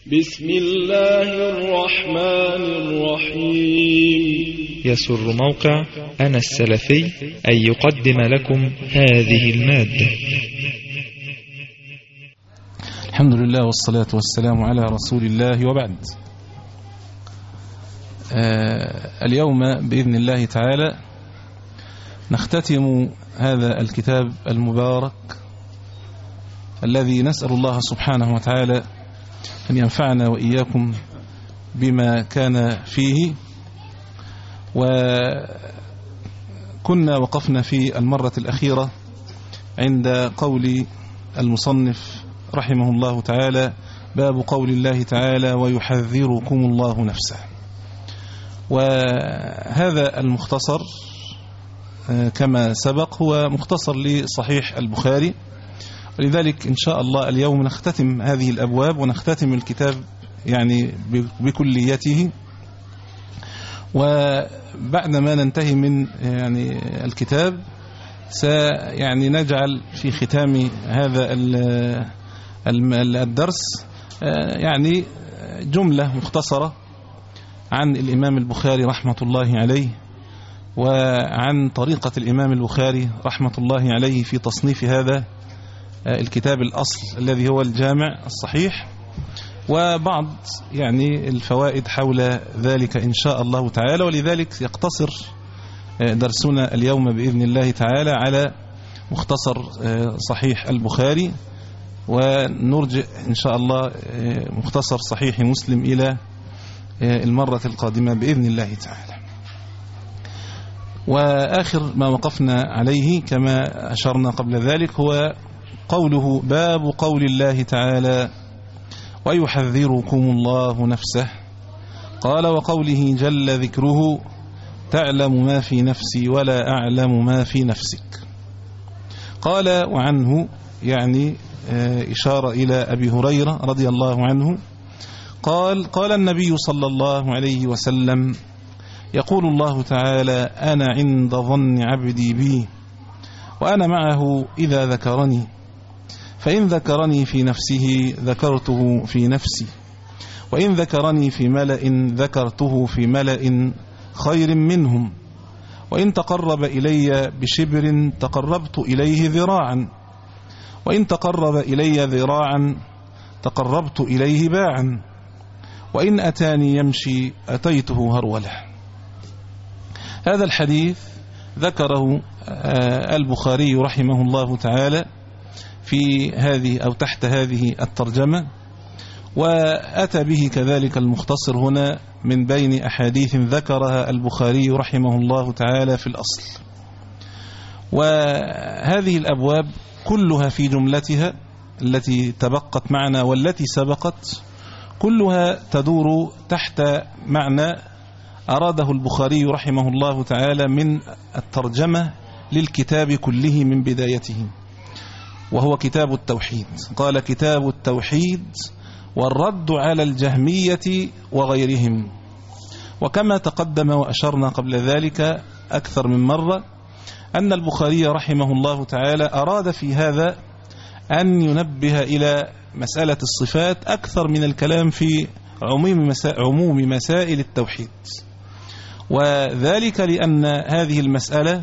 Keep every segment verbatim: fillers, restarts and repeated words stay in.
بسم الله الرحمن الرحيم. يسر موقع أنا السلفي أن يقدم لكم هذه المادة. الحمد لله والصلاة والسلام على رسول الله، وبعد. آه اليوم بإذن الله تعالى نختتم هذا الكتاب المبارك الذي نسأل الله سبحانه وتعالى أن ينفعنا وإياكم بما كان فيه. وكنا وقفنا في المرة الأخيرة عند قول المصنف رحمه الله تعالى: باب قول الله تعالى: ويحذركم الله نفسه. وهذا المختصر كما سبق هو مختصر لصحيح البخاري، ولذلك إن شاء الله اليوم نختتم هذه الأبواب ونختتم الكتاب يعني بكليته. وبعد ما ننتهي من يعني الكتاب سيعني نجعل في ختام هذا الدرس يعني جملة مختصرة عن الإمام البخاري رحمة الله عليه، وعن طريقة الإمام البخاري رحمة الله عليه في تصنيف هذا الكتاب الأصل الذي هو الجامع الصحيح، وبعض يعني الفوائد حول ذلك إن شاء الله تعالى. ولذلك يقتصر درسنا اليوم بإذن الله تعالى على مختصر صحيح البخاري، ونرجع إن شاء الله مختصر صحيح مسلم إلى المرة القادمة بإذن الله تعالى. وآخر ما وقفنا عليه كما أشرنا قبل ذلك هو قوله: باب قول الله تعالى: ويحذركم الله نفسه. قال: وقوله جل ذكره: تعلم ما في نفسي ولا أعلم ما في نفسك. قال: وعنه يعني إشارة إلى أبي هريرة رضي الله عنه قال: قال النبي صلى الله عليه وسلم: يقول الله تعالى: أنا عند ظن عبدي بي وأنا معه إذا ذكرني، فإن ذكرني في نفسه ذكرته في نفسي، وإن ذكرني في ملأ ذكرته في ملأ خير منهم، وإن تقرب إلي بشبر تقربت إليه ذراعا، وإن تقرب إلي ذراعا تقربت إليه باعا، وإن أتاني يمشي أتيته هرولة. هذا الحديث ذكره البخاري رحمه الله تعالى في هذه أو تحت هذه الترجمة، وأتى به كذلك المختصر هنا من بين أحاديث ذكرها البخاري رحمه الله تعالى في الأصل. وهذه الأبواب كلها في جملتها التي تبقت معنا والتي سبقت كلها تدور تحت معنى أراده البخاري رحمه الله تعالى من الترجمة للكتاب كله من بدايته، وهو كتاب التوحيد. قال: كتاب التوحيد والرد على الجهمية وغيرهم. وكما تقدم وأشرنا قبل ذلك أكثر من مرة أن البخاري رحمه الله تعالى أراد في هذا أن ينبه إلى مسألة الصفات أكثر من الكلام في عموم مسائل التوحيد، وذلك لأن هذه المسألة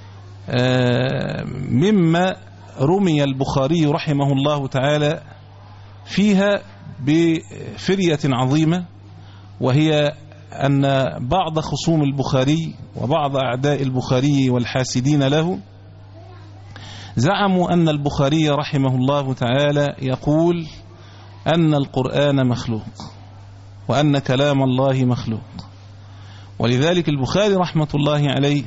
مما رمي البخاري رحمه الله تعالى فيها بفرية عظيمة، وهي أن بعض خصوم البخاري وبعض أعداء البخاري والحاسدين له زعموا أن البخاري رحمه الله تعالى يقول أن القرآن مخلوق وأن كلام الله مخلوق. ولذلك البخاري رحمة الله عليه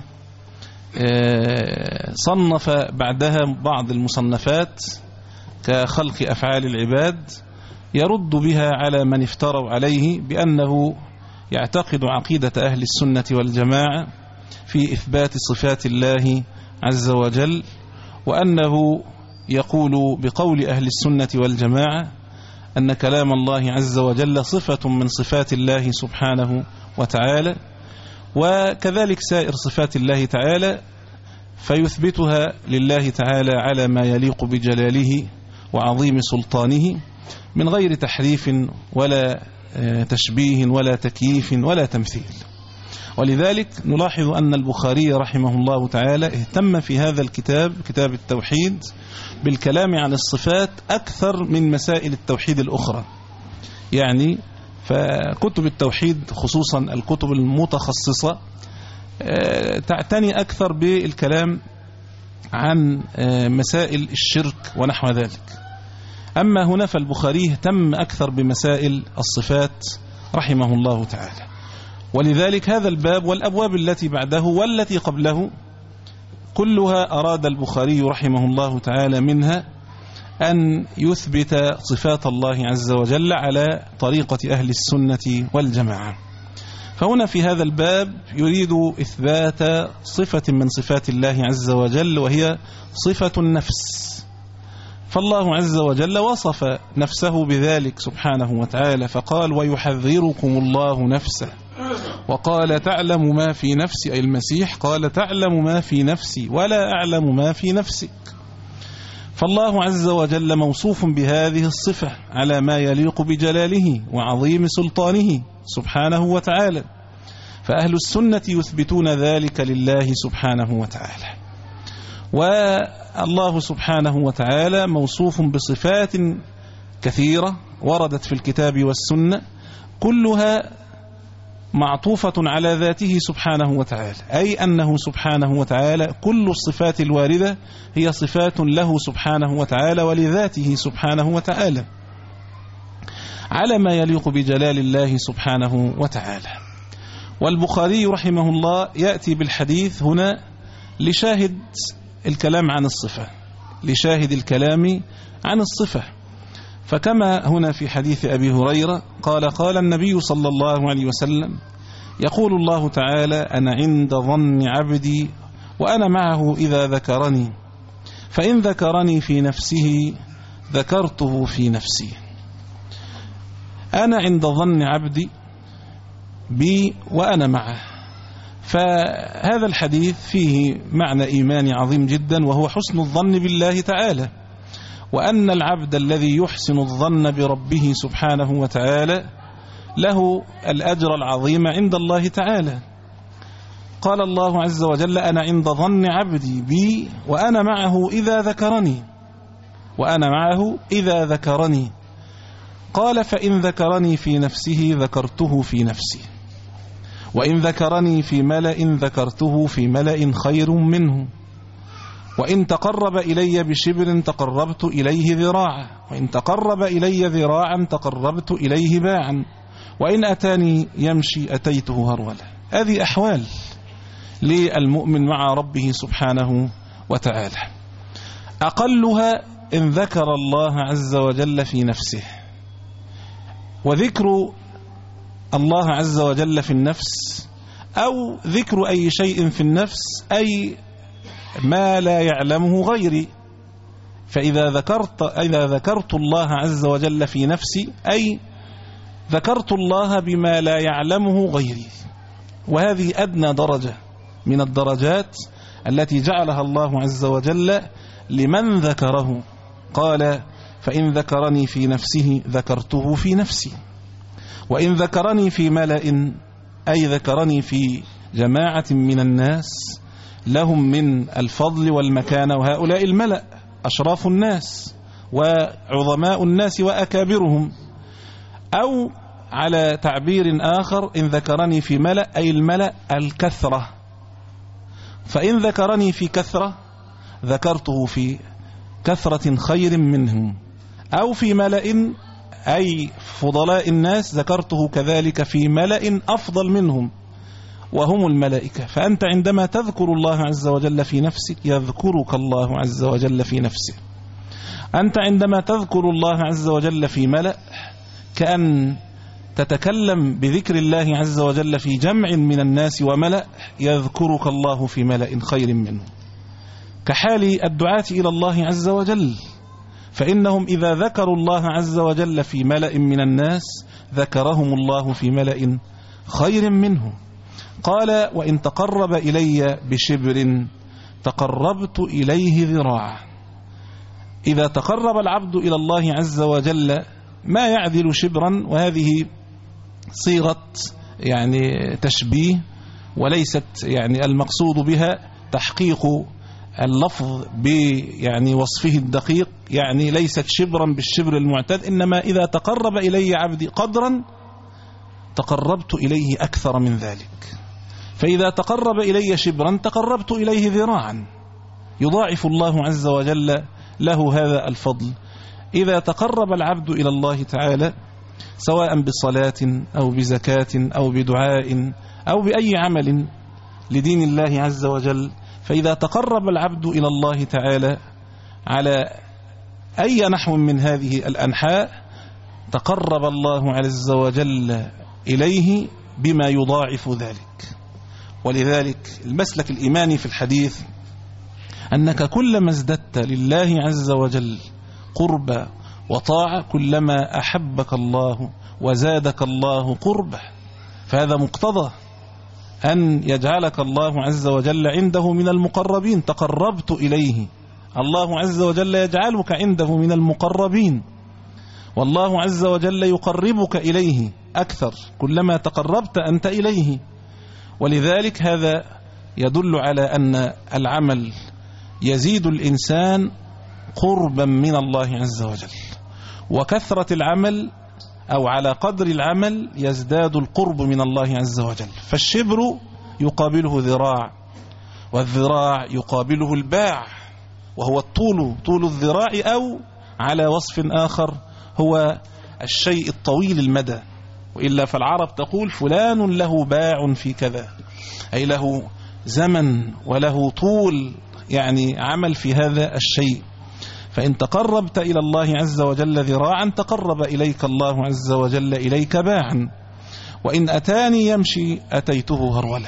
صنف بعدها بعض المصنفات كخلق أفعال العباد يرد بها على من افتروا عليه بأنه يعتقد عقيدة أهل السنة والجماعة في إثبات صفات الله عز وجل، وأنه يقول بقول أهل السنة والجماعة أن كلام الله عز وجل صفة من صفات الله سبحانه وتعالى، وكذلك سائر صفات الله تعالى فيثبتها لله تعالى على ما يليق بجلاله وعظيم سلطانه، من غير تحريف ولا تشبيه ولا تكييف ولا تمثيل. ولذلك نلاحظ أن البخاري رحمه الله تعالى اهتم في هذا الكتاب كتاب التوحيد بالكلام عن الصفات أكثر من مسائل التوحيد الأخرى. يعني فكتب التوحيد خصوصا الكتب المتخصصة تعتني أكثر بالكلام عن مسائل الشرك ونحو ذلك. أما هنا فالبخاري اهتم أكثر بمسائل الصفات رحمه الله تعالى. ولذلك هذا الباب والأبواب التي بعده والتي قبله كلها أراد البخاري رحمه الله تعالى منها أن يثبت صفات الله عز وجل على طريقة أهل السنة والجماعة. فهنا في هذا الباب يريد إثبات صفة من صفات الله عز وجل وهي صفة النفس. فالله عز وجل وصف نفسه بذلك سبحانه وتعالى فقال ويحذركم الله نفسه، وقال تعلم ما في نفسي، أي المسيح قال تعلم ما في نفسي ولا أعلم ما في نفسك. فالله عز وجل موصوف بهذه الصفة على ما يليق بجلاله وعظيم سلطانه سبحانه وتعالى. فأهل السنة يثبتون ذلك لله سبحانه وتعالى. والله سبحانه وتعالى موصوف بصفات كثيرة وردت في الكتاب والسنة كلها معطوفة على ذاته سبحانه وتعالى، أي أنه سبحانه وتعالى كل الصفات الواردة هي صفات له سبحانه وتعالى ولذاته سبحانه وتعالى على ما يليق بجلال الله سبحانه وتعالى. والبخاري رحمه الله يأتي بالحديث هنا لشاهد الكلام عن الصفة، لشاهد الكلام عن الصفة. فكما هنا في حديث أبي هريرة قال قال النبي صلى الله عليه وسلم يقول الله تعالى أنا عند ظن عبدي وأنا معه إذا ذكرني، فإن ذكرني في نفسه ذكرته في نفسي. أنا عند ظن عبدي بي وأنا معه. فهذا الحديث فيه معنى إيماني عظيم جدا، وهو حسن الظن بالله تعالى، وأن العبد الذي يحسن الظن بربه سبحانه وتعالى له الأجر العظيم عند الله تعالى. قال الله عز وجل أنا عند ظن عبدي بي وأنا معه إذا ذكرني، وأنا معه إذا ذكرني. قال فإن ذكرني في نفسه ذكرته في نفسي، وإن ذكرني في ملأ ذكرته في ملأ خير منه، وإن تقرب إلي بشبر تقربت إليه ذراعا، وإن تقرب إلي ذراعا تقربت إليه باعا، وإن أتاني يمشي أتيته هرولا. هذه أحوال للمؤمن مع ربه سبحانه وتعالى. أقلها إن ذكر الله عز وجل في نفسه. وذكر الله عز وجل في النفس أو ذكر أي شيء في النفس أي ما لا يعلمه غيري. فإذا ذكرت إذا ذكرت الله عز وجل في نفسي أي ذكرت الله بما لا يعلمه غيري. وهذه أدنى درجة من الدرجات التي جعلها الله عز وجل لمن ذكره. قال فإن ذكرني في نفسه ذكرته في نفسي، وإن ذكرني في ملأ أي ذكرني في جماعة من الناس لهم من الفضل والمكانة، وهؤلاء الملأ أشراف الناس وعظماء الناس وأكابرهم. أو على تعبير آخر إن ذكرني في ملأ أي الملأ الكثرة، فإن ذكرني في كثرة ذكرته في كثرة خير منهم، أو في ملأ أي فضلاء الناس ذكرته كذلك في ملأ أفضل منهم وهم الملائكة. فأنت عندما تذكر الله عز وجل في نفسك يذكرك الله عز وجل في نفسه. أنت عندما تذكر الله عز وجل في ملأ كأن تتكلم بذكر الله عز وجل في جمع من الناس وملأ يذكرك الله في ملأ خير منه، كحال الدعاة إلى الله عز وجل، فإنهم إذا ذكروا الله عز وجل في ملأ من الناس ذكرهم الله في ملأ خير منه. قال وإن تقرب إلي بشبر تقربت إليه ذراعا. إذا تقرب العبد إلى الله عز وجل ما يعدل شبرا، وهذه صيغة يعني تشبيه، وليست يعني المقصود بها تحقيق اللفظ يعني وصفه الدقيق، يعني ليست شبرا بالشبر المعتاد، إنما إذا تقرب إلي عبدي قدرا تقربت إليه أكثر من ذلك. فإذا تقرب إلي شبرا تقربت إليه ذراعا، يضاعف الله عز وجل له هذا الفضل. إذا تقرب العبد إلى الله تعالى سواء بصلاة أو بزكاة أو بدعاء أو بأي عمل لدين الله عز وجل، فإذا تقرب العبد إلى الله تعالى على أي نحو من هذه الأنحاء تقرب الله عز وجل إليه بما يضاعف ذلك. ولذلك المسلك الإيماني في الحديث أنك كلما ازددت لله عز وجل قربا وطاعة كلما أحبك الله وزادك الله قربه، فهذا مقتضى أن يجعلك الله عز وجل عنده من المقربين. تقربت إليه، الله عز وجل يجعلك عنده من المقربين، والله عز وجل يقربك إليه أكثر كلما تقربت أنت إليه. ولذلك هذا يدل على أن العمل يزيد الإنسان قربا من الله عز وجل، وكثرة العمل أو على قدر العمل يزداد القرب من الله عز وجل. فالشبر يقابله ذراع، والذراع يقابله الباع، وهو الطول، طول الذراع، أو على وصف آخر هو الشيء الطويل المدى. وإلا فالعرب تقول فلان له باع في كذا، أي له زمن وله طول يعني عمل في هذا الشيء. فإن تقربت إلى الله عز وجل ذراعا تقرب إليك الله عز وجل إليك باعا. وإن أتاني يمشي أتيته هرولة.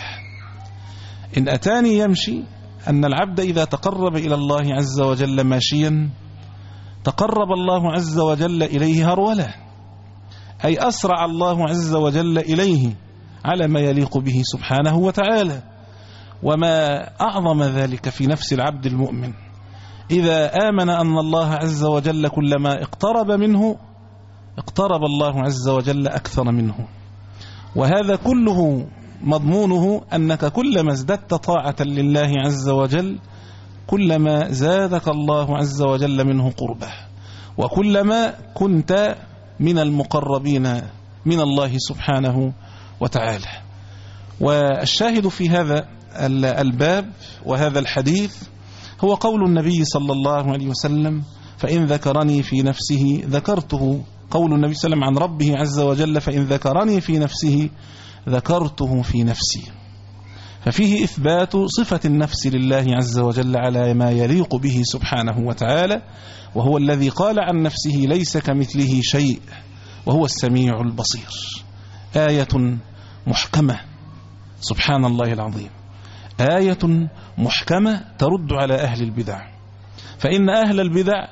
إن أتاني يمشي أن العبد إذا تقرب إلى الله عز وجل ماشيا تقرب الله عز وجل إليه هرولة، أي أسرع الله عز وجل إليه على ما يليق به سبحانه وتعالى. وما أعظم ذلك في نفس العبد المؤمن إذا آمن أن الله عز وجل كلما اقترب منه اقترب الله عز وجل أكثر منه. وهذا كله مضمونه أنك كلما ازددت طاعة لله عز وجل كلما زادك الله عز وجل منه قربه، وكلما كنت من المقربين من الله سبحانه وتعالى. والشاهد في هذا الباب وهذا الحديث هو قول النبي صلى الله عليه وسلم: فإن ذكرني في نفسه ذكرته. قول النبي صلى الله عليه وسلم عن ربه عز وجل: فإن ذكرني في نفسه ذكرته في نفسي. ففيه إثبات صفة النفس لله عز وجل على ما يليق به سبحانه وتعالى، وهو الذي قال عن نفسه: ليس كمثله شيء وهو السميع البصير. آية محكمة، سبحان الله العظيم، آية محكمة ترد على أهل البدع. فإن أهل البدع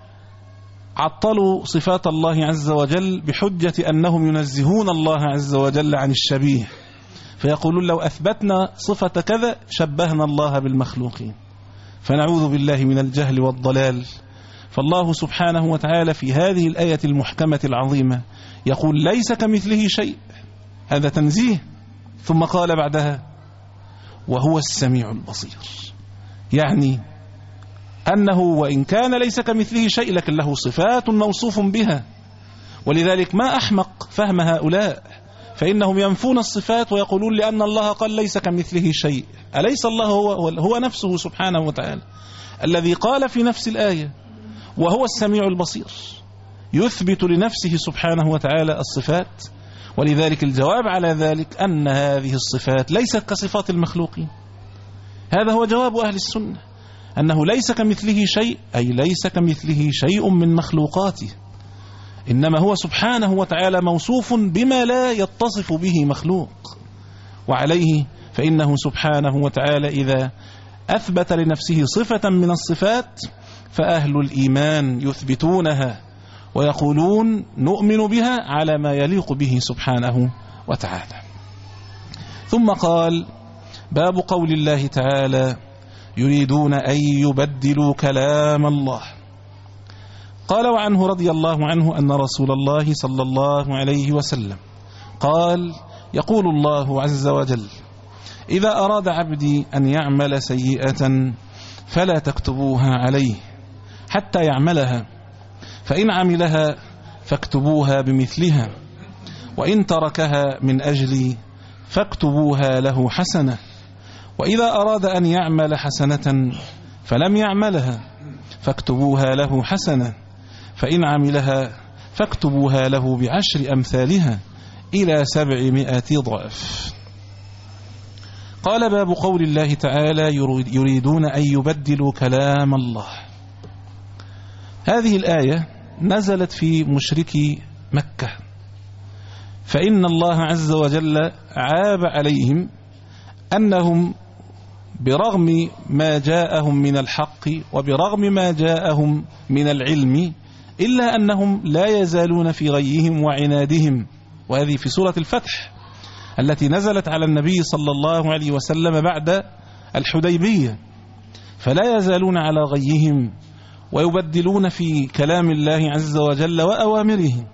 عطلوا صفات الله عز وجل بحجة أنهم ينزهون الله عز وجل عن الشبيه، فيقولون: لو أثبتنا صفة كذا شبهنا الله بالمخلوقين، فنعوذ بالله من الجهل والضلال. فالله سبحانه وتعالى في هذه الآية المحكمة العظيمة يقول: ليس كمثله شيء، هذا تنزيه، ثم قال بعدها: وهو السميع البصير، يعني أنه وإن كان ليس كمثله شيء لكن له صفات موصوف بها. ولذلك ما أحمق فهم هؤلاء، فإنهم ينفون الصفات ويقولون لأن الله قال ليس كمثله شيء. أليس الله هو, هو نفسه سبحانه وتعالى الذي قال في نفس الآية وهو السميع البصير، يثبت لنفسه سبحانه وتعالى الصفات. ولذلك الجواب على ذلك أن هذه الصفات ليست كصفات المخلوقين. هذا هو جواب أهل السنة، أنه ليس كمثله شيء، أي ليس كمثله شيء من مخلوقاته، إنما هو سبحانه وتعالى موصوف بما لا يتصف به مخلوق. وعليه فإنه سبحانه وتعالى إذا أثبت لنفسه صفة من الصفات فأهل الإيمان يثبتونها ويقولون نؤمن بها على ما يليق به سبحانه وتعالى. ثم قال: باب قول الله تعالى: يريدون أن يبدلوا كلام الله. قال وعنه رضي الله عنه أن رسول الله صلى الله عليه وسلم قال يقول الله عز وجل إذا أراد عبدي أن يعمل سيئة فلا تكتبوها عليه حتى يعملها، فإن عملها فاكتبوها بمثلها، وإن تركها من أجلي فاكتبوها له حسنة، وإذا أراد أن يعمل حسنة فلم يعملها فاكتبوها له حسنة، فإن عملها فاكتبوها له بعشر أمثالها إلى سبعمائة ضعف. قال باب قول الله تعالى يريدون أن يبدلوا كلام الله. هذه الآية نزلت في مشركي مكة، فإن الله عز وجل عاب عليهم أنهم برغم ما جاءهم من الحق وبرغم ما جاءهم من العلم إلا أنهم لا يزالون في غيهم وعنادهم. وهذه في سورة الفتح التي نزلت على النبي صلى الله عليه وسلم بعد الحديبية، فلا يزالون على غيهم ويبدلون في كلام الله عز وجل وأوامره.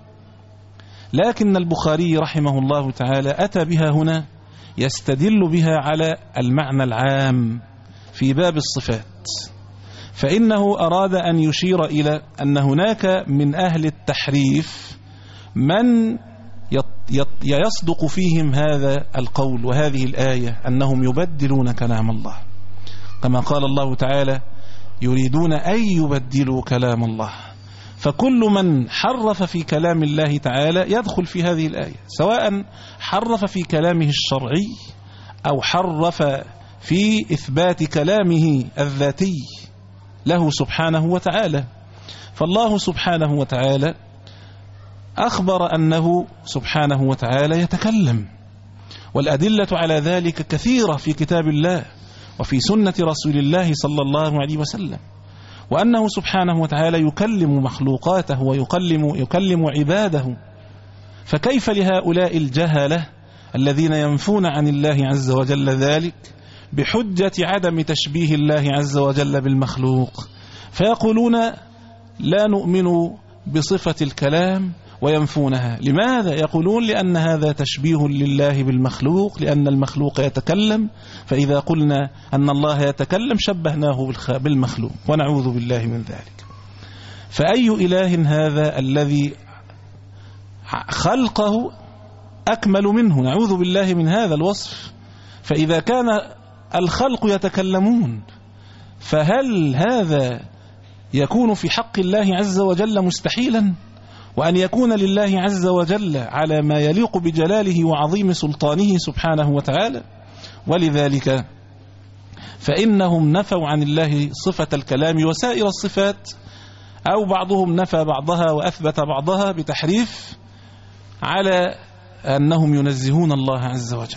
لكن البخاري رحمه الله تعالى أتى بها هنا يستدل بها على المعنى العام في باب الصفات، فإنه أراد أن يشير إلى أن هناك من أهل التحريف من يصدق فيهم هذا القول وهذه الآية أنهم يبدلون كلام الله، كما قال الله تعالى يريدون أن يبدلوا كلام الله. فكل من حرف في كلام الله تعالى يدخل في هذه الآية، سواء حرف في كلامه الشرعي أو حرف في إثبات كلامه الذاتي له سبحانه وتعالى. فالله سبحانه وتعالى أخبر أنه سبحانه وتعالى يتكلم، والأدلة على ذلك كثيرة في كتاب الله وفي سنة رسول الله صلى الله عليه وسلم، وأنه سبحانه وتعالى يكلم مخلوقاته ويكلم يكلم عباده. فكيف لهؤلاء الجهلة الذين ينفون عن الله عز وجل ذلك بحجة عدم تشبيه الله عز وجل بالمخلوق، فيقولون لا نؤمن بصفة الكلام وينفونها؟ لماذا؟ يقولون لأن هذا تشبيه لله بالمخلوق، لأن المخلوق يتكلم، فإذا قلنا أن الله يتكلم شبهناه بالمخلوق، ونعوذ بالله من ذلك. فأي إله هذا الذي خلقه أكمل منه؟ نعوذ بالله من هذا الوصف. فإذا كان الخلق يتكلمون فهل هذا يكون في حق الله عز وجل مستحيلا؟ وأن يكون لله عز وجل على ما يليق بجلاله وعظيم سلطانه سبحانه وتعالى؟ ولذلك فإنهم نفوا عن الله صفة الكلام وسائر الصفات، أو بعضهم نفى بعضها وأثبت بعضها بتحريف، على أنهم ينزهون الله عز وجل.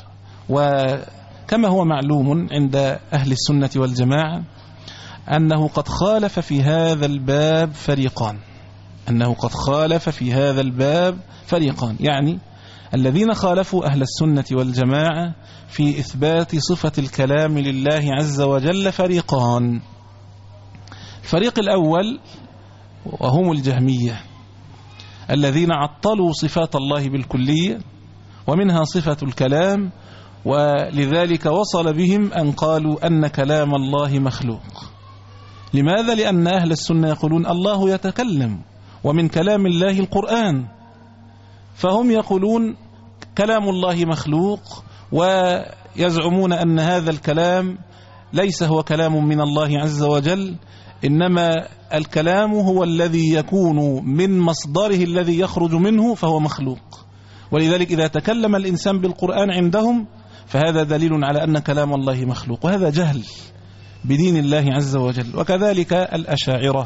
وكما هو معلوم عند أهل السنة والجماعة أنه قد خالف في هذا الباب فريقان أنه قد خالف في هذا الباب فريقان يعني الذين خالفوا أهل السنة والجماعة في إثبات صفة الكلام لله عز وجل فريقان. الفريق الأول وهم الجهمية الذين عطلوا صفات الله بالكلية، ومنها صفة الكلام، ولذلك وصل بهم أن قالوا أن كلام الله مخلوق. لماذا؟ لأن أهل السنة يقولون الله يتكلم، ومن كلام الله القرآن، فهم يقولون كلام الله مخلوق، ويزعمون أن هذا الكلام ليس هو كلام من الله عز وجل، إنما الكلام هو الذي يكون من مصدره الذي يخرج منه فهو مخلوق. ولذلك إذا تكلم الإنسان بالقرآن عندهم فهذا دليل على أن كلام الله مخلوق، وهذا جهل بدين الله عز وجل. وكذلك الأشاعرة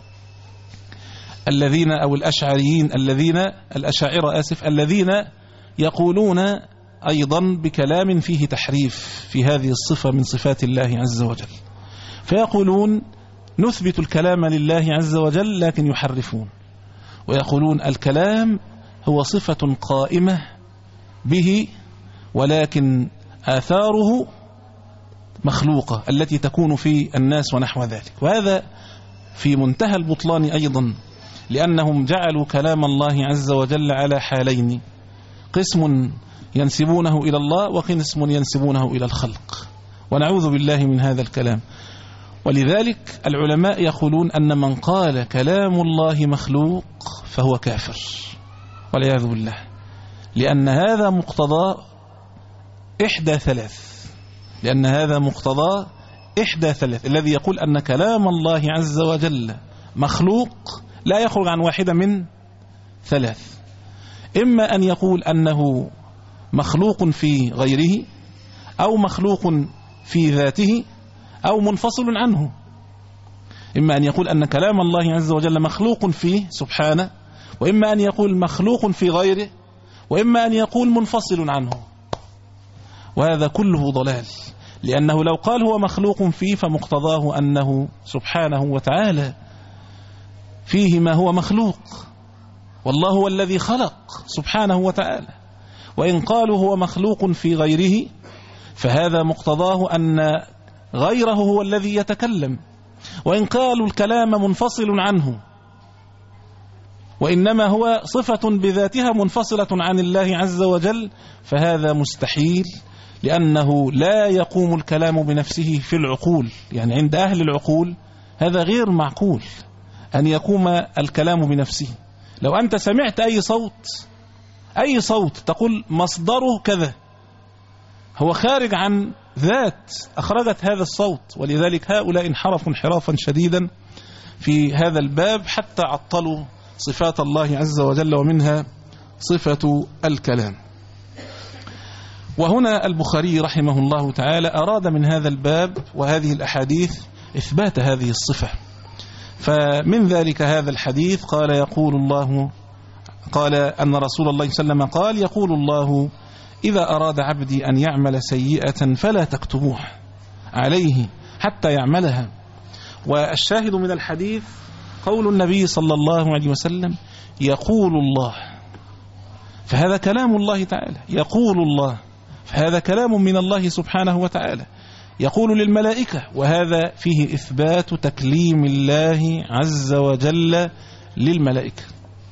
الذين أو الأشعريين الذين الأشاعرة آسف الذين يقولون أيضا بكلام فيه تحريف في هذه الصفة من صفات الله عز وجل، فيقولون نثبت الكلام لله عز وجل لكن يحرفون، ويقولون الكلام هو صفة قائمة به ولكن آثاره مخلوقة التي تكون في الناس ونحو ذلك. وهذا في منتهى البطلان أيضا، لأنهم جعلوا كلام الله عز وجل على حالين: قسم ينسبونه إلى الله وقسم ينسبونه إلى الخلق، ونعوذ بالله من هذا الكلام. ولذلك العلماء يقولون أن من قال كلام الله مخلوق فهو كافر والعياذ بالله، لأن هذا مقتضى إحدى ثلاث لأن هذا مقتضى إحدى ثلاث الذي يقول أن كلام الله عز وجل مخلوق لا يخرج عن واحدة من ثلاث: إما أن يقول أنه مخلوق في غيره، أو مخلوق في ذاته، أو منفصل عنه. إما أن يقول أن كلام الله عز وجل مخلوق فيه سبحانه، وإما أن يقول مخلوق في غيره، وإما أن يقول منفصل عنه. وهذا كله ضلال، لأنه لو قال هو مخلوق فيه فمقتضاه أنه سبحانه وتعالى فيه ما هو مخلوق، والله هو الذي خلق سبحانه وتعالى. وإن قالوا هو مخلوق في غيره فهذا مقتضاه أن غيره هو الذي يتكلم. وإن قالوا الكلام منفصل عنه وإنما هو صفة بذاتها منفصلة عن الله عز وجل فهذا مستحيل، لأنه لا يقوم الكلام بنفسه في العقول. يعني عند أهل العقول هذا غير معقول أن يقوم الكلام بنفسه. لو أنت سمعت أي صوت أي صوت تقول مصدره كذا، هو خارج عن ذات أخرجت هذا الصوت. ولذلك هؤلاء انحرفوا انحرافا شديدا في هذا الباب حتى عطلوا صفات الله عز وجل، ومنها صفة الكلام. وهنا البخاري رحمه الله تعالى أراد من هذا الباب وهذه الأحاديث إثبات هذه الصفة. فمن ذلك هذا الحديث قال يقول الله قال أن رسول الله صلى الله عليه وسلم قال: يقول الله: إذا أراد عبدي أن يعمل سيئة فلا تكتبوها عليه حتى يعملها. والشاهد من الحديث قول النبي صلى الله عليه وسلم: يقول الله، فهذا كلام الله تعالى. يقول الله، فهذا كلام من الله سبحانه وتعالى. يقول للملائكة، وهذا فيه إثبات تكليم الله عز وجل للملائكة،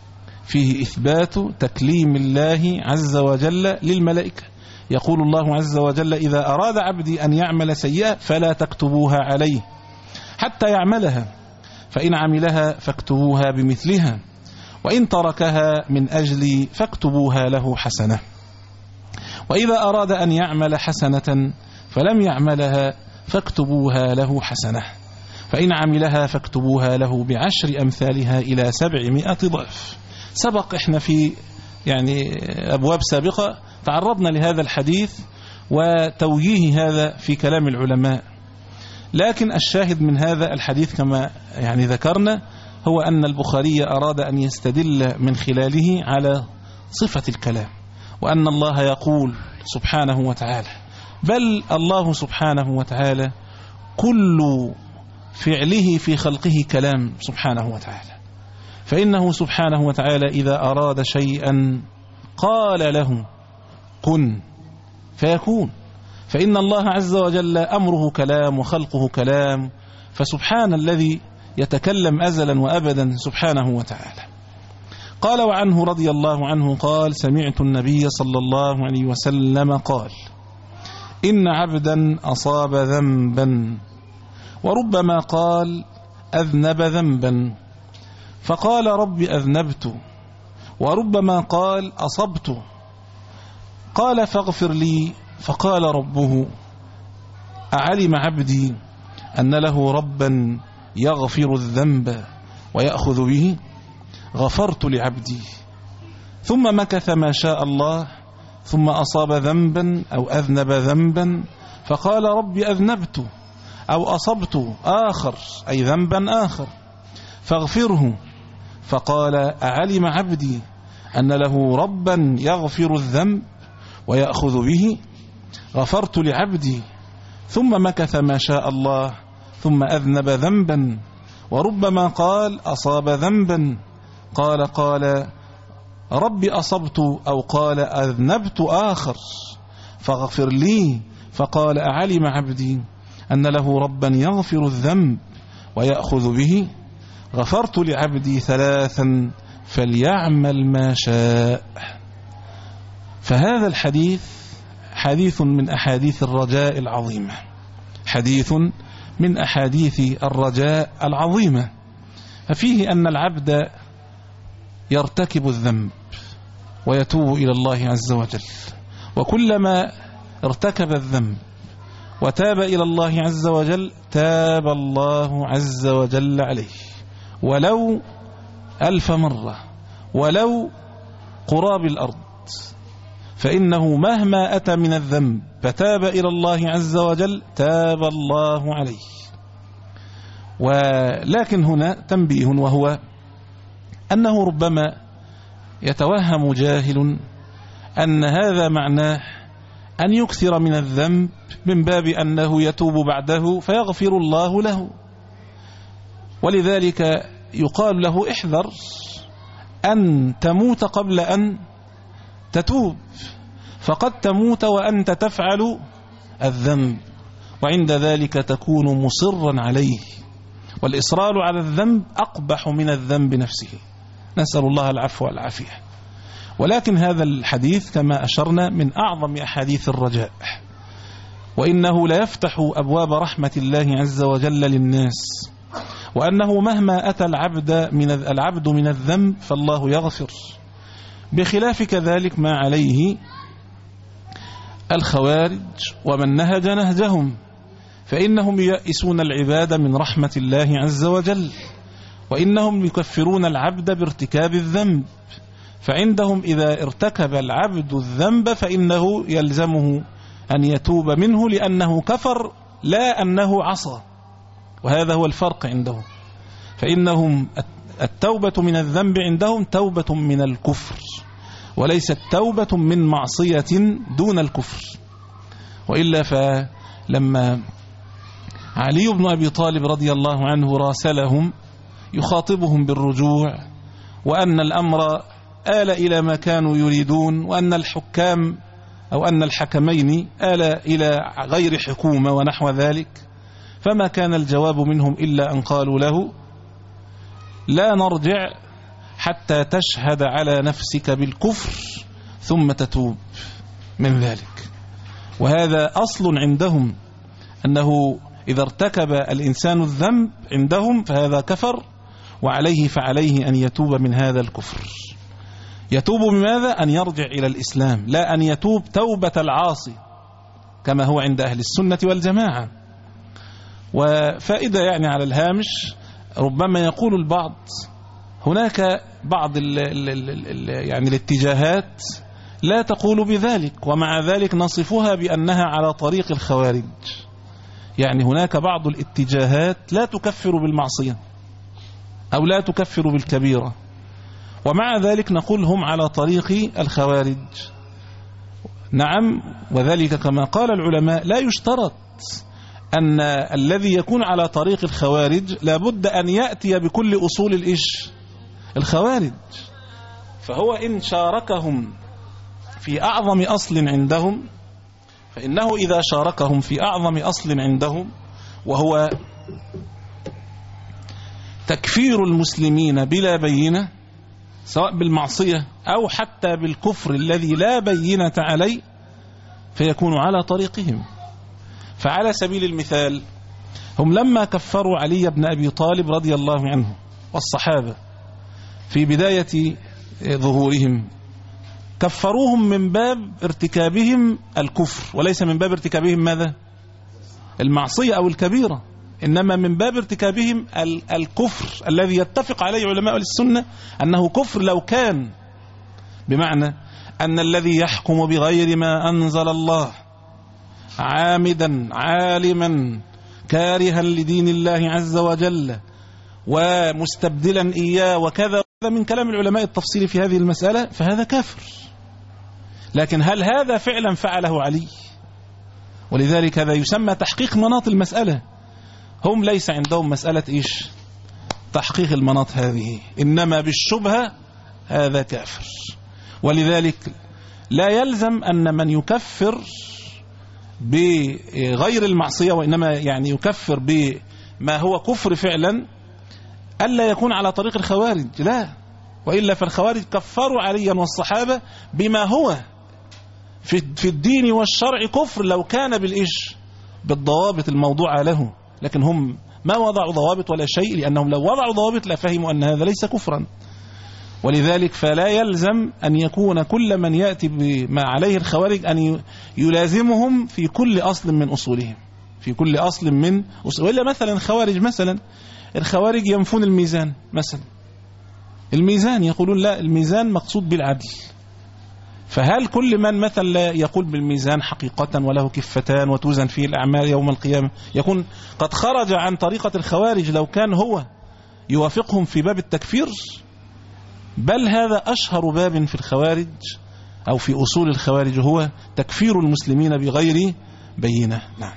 فيه إثبات تكليم الله عز وجل للملائكة. يقول الله عز وجل: إذا أراد عبدي أن يعمل سيئة فلا تكتبوها عليه حتى يعملها، فإن عملها فاكتبوها بمثلها، وإن تركها من أجلي فاكتبوها له حسنة. وإذا أراد أن يعمل حسنة فلم يعملها فاكتبوها له حسنة، فإن عملها فاكتبوها له بعشر أمثالها إلى سبعمائة ضعف. سبق إحنا في يعني أبواب سابقة تعرضنا لهذا الحديث وتوجيه هذا في كلام العلماء، لكن الشاهد من هذا الحديث كما يعني ذكرنا هو أن البخاري أراد أن يستدل من خلاله على صفة الكلام، وأن الله يقول سبحانه وتعالى، بل الله سبحانه وتعالى كل فعله في خلقه كلام سبحانه وتعالى. فإنه سبحانه وتعالى إذا أراد شيئا قال له كن فيكون، فإن الله عز وجل أمره كلام وخلقه كلام، فسبحان الذي يتكلم أزلا وأبدا سبحانه وتعالى. قال وعنه رضي الله عنه قال: سمعت النبي صلى الله عليه وسلم قال: إن عبدا أصاب ذنبا وربما قال أذنب ذنبا فقال رب أذنبت، وربما قال أصبت، قال فاغفر لي، فقال ربه أعلم عبدي أن له ربا يغفر الذنب ويأخذ به، غفرت لعبدي. ثم مكث ما شاء الله، ثم أصاب ذنبا أو أذنب ذنبا فقال رب أذنبت أو أصبت آخر أي ذنبا آخر فاغفره، فقال أعلم عبدي أن له ربا يغفر الذنب ويأخذ به، غفرت لعبدي. ثم مكث ما شاء الله، ثم أذنب ذنبا، وربما قال أصاب ذنبا، قال قال رب أصبت أو قال أذنبت آخر فاغفر لي، فقال أعلم عبدي أن له ربا يغفر الذنب ويأخذ به، غفرت لعبدي ثلاثا فليعمل ما شاء. فهذا الحديث حديث من أحاديث الرجاء العظيمة، حديث من أحاديث الرجاء العظيمة. ففيه أن العبد يرتكب الذنب ويتوب إلى الله عز وجل، وكلما ارتكب الذنب وتاب إلى الله عز وجل تاب الله عز وجل عليه، ولو ألف مرة، ولو قراب الأرض، فإنه مهما أتى من الذنب فتاب إلى الله عز وجل تاب الله عليه. ولكن هنا تنبيه، وهو أنه ربما يتوهم جاهل أن هذا معناه أن يكثر من الذنب من باب أنه يتوب بعده فيغفر الله له، ولذلك يقال له احذر أن تموت قبل أن تتوب، فقد تموت وأنت تفعل الذنب، وعند ذلك تكون مصرا عليه، والإصرار على الذنب أقبح من الذنب نفسه، نسأل الله العفو والعافية. ولكن هذا الحديث كما أشرنا من أعظم أحاديث الرجاء، وإنه لا يفتح أبواب رحمة الله عز وجل للناس، وأنه مهما أتى العبد من العبد من الذنب فالله يغفر، بخلاف كذلك ما عليه الخوارج ومن نهج نهجهم، فإنهم يئسون العباد من رحمة الله عز وجل، وإنهم يكفرون العبد بارتكاب الذنب، فعندهم إذا ارتكب العبد الذنب فإنه يلزمه أن يتوب منه لأنه كفر لا أنه عصى، وهذا هو الفرق عندهم. فإنهم التوبة من الذنب عندهم توبة من الكفر، وليست توبة من معصية دون الكفر. وإلا فلما علي بن أبي طالب رضي الله عنه راسلهم يخاطبهم بالرجوع، وأن الأمر آل إلى ما كانوا يريدون، وأن الحكام أو أن الحكمين آل إلى غير حكومة ونحو ذلك، فما كان الجواب منهم إلا أن قالوا له لا نرجع حتى تشهد على نفسك بالكفر ثم تتوب من ذلك. وهذا أصل عندهم، أنه إذا ارتكب الإنسان الذنب عندهم فهذا كفر، وعليه فعليه أن يتوب من هذا الكفر. يتوب بماذا؟ أن يرجع إلى الإسلام، لا أن يتوب توبة العاصي كما هو عند أهل السنة والجماعة. وفائدة يعني على الهامش، ربما يقول البعض هناك بعض ال ال ال يعني الاتجاهات لا تقول بذلك، ومع ذلك نصفها بأنها على طريق الخوارج. يعني هناك بعض الاتجاهات لا تكفر بالمعصية أو لا تكفر بالكبيرة، ومع ذلك نقول هم على طريق الخوارج. نعم، وذلك كما قال العلماء لا يشترط أن الذي يكون على طريق الخوارج لابد أن يأتي بكل أصول الإيش الخوارج، فهو إن شاركهم في أعظم أصل عندهم فإنه إذا شاركهم في أعظم أصل عندهم وهو تكفير المسلمين بلا بينة، سواء بالمعصية أو حتى بالكفر الذي لا بينة عليه، فيكون على طريقهم. فعلى سبيل المثال هم لما كفروا علي بن أبي طالب رضي الله عنه والصحابة في بداية ظهورهم، كفروهم من باب ارتكابهم الكفر، وليس من باب ارتكابهم ماذا؟ المعصية أو الكبيرة، إنما من باب ارتكابهم الكفر الذي يتفق عليه علماء السنة أنه كفر لو كان، بمعنى أن الذي يحكم بغير ما أنزل الله عامدا عالما كارها لدين الله عز وجل ومستبدلا إياه وكذا من كلام العلماء التفصيل في هذه المسألة، فهذا كافر. لكن هل هذا فعلا فعله علي؟ ولذلك هذا يسمى تحقيق مناط المسألة. هم ليس عندهم مسألة إيش تحقيق المناط هذه، إنما بالشبهة هذا كافر. ولذلك لا يلزم أن من يكفر بغير المعصية، وإنما يعني يكفر بما هو كفر فعلا، ألا يكون على طريق الخوارج، لا، وإلا فالخوارج كفروا عليا والصحابة بما هو في في الدين والشرع كفر لو كان بالإيش بالضوابط الموضوعة له، لكن هم ما وضعوا ضوابط ولا شيء، لأنهم لو وضعوا ضوابط لفهموا أن هذا ليس كفرا. ولذلك فلا يلزم أن يكون كل من يأتي بما عليه الخوارج أن يلازمهم في كل أصل من أصولهم، في كل أصل من أصول. وإلا مثلا الخوارج مثلا الخوارج ينفون الميزان مثلا، الميزان يقولون لا، الميزان مقصود بالعدل. فهل كل من مثلا يقول بالميزان حقيقة وله كفتان وتوزن فيه الأعمال يوم القيامة يكون قد خرج عن طريقة الخوارج لو كان هو يوافقهم في باب التكفير؟ بل هذا أشهر باب في الخوارج أو في أصول الخوارج هو تكفير المسلمين بغير بينة. نعم.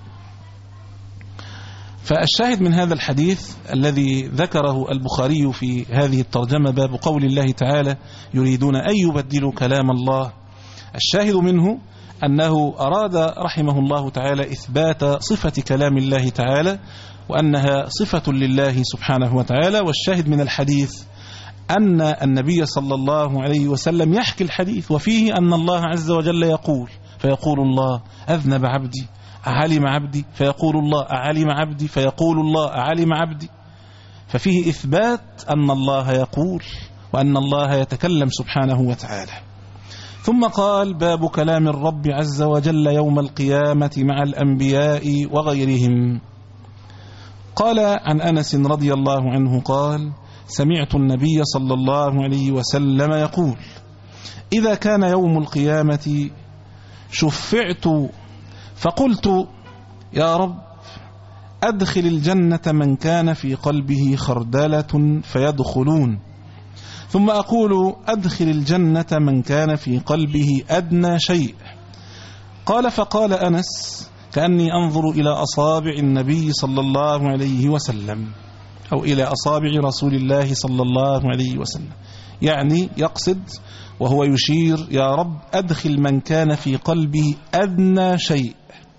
فالشاهد من هذا الحديث الذي ذكره البخاري في هذه الترجمة باب قول الله تعالى يريدون أن يبدلوا كلام الله، الشاهد منه أنه أراد رحمه الله تعالى إثبات صفة كلام الله تعالى وأنها صفة لله سبحانه وتعالى. والشاهد من الحديث أن النبي صلى الله عليه وسلم يحكي الحديث وفيه أن الله عز وجل يقول، فيقول الله أذنب عبدي أعلم عبدي، فيقول الله أعلم عبدي، فيقول الله أعلم عبدي. ففيه إثبات أن الله يقول وأن الله يتكلم سبحانه وتعالى. ثم قال باب كلام الرب عز وجل يوم القيامة مع الأنبياء وغيرهم. قال عن أنس رضي الله عنه قال سمعت النبي صلى الله عليه وسلم يقول إذا كان يوم القيامة شفعت فقلت يا رب أدخل الجنة من كان في قلبه خردلة فيدخلون، ثم أقول أدخل الجنة من كان في قلبه أدنى شيء. قال فقال أنس كأني أنظر إلى أصابع النبي صلى الله عليه وسلم أو إلى أصابع رسول الله صلى الله عليه وسلم، يعني يقصد وهو يشير يا رب أدخل من كان في قلبه أدنى شيء.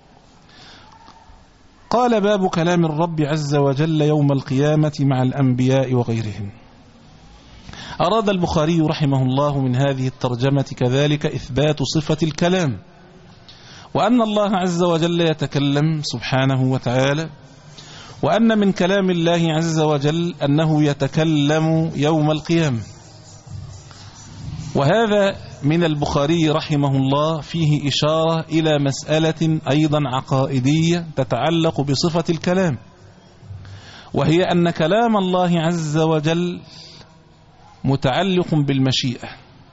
قال باب كلام الرب عز وجل يوم القيامة مع الأنبياء وغيرهم. أراد البخاري رحمه الله من هذه الترجمة كذلك إثبات صفة الكلام، وأن الله عز وجل يتكلم سبحانه وتعالى، وأن من كلام الله عز وجل أنه يتكلم يوم القيامة. وهذا من البخاري رحمه الله فيه إشارة إلى مسألة أيضا عقائدية تتعلق بصفة الكلام، وهي أن كلام الله عز وجل متعلق بالمشيئة،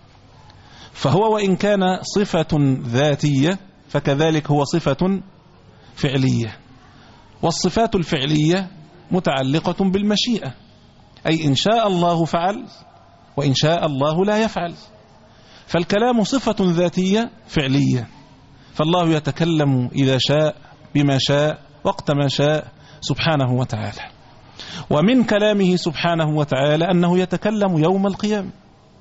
فهو وإن كان صفة ذاتية فكذلك هو صفة فعلية، والصفات الفعلية متعلقة بالمشيئة، أي إن شاء الله فعل وإن شاء الله لا يفعل. فالكلام صفة ذاتية فعلية، فالله يتكلم إذا شاء بما شاء وقت ما شاء سبحانه وتعالى. ومن كلامه سبحانه وتعالى أنه يتكلم يوم القيامة.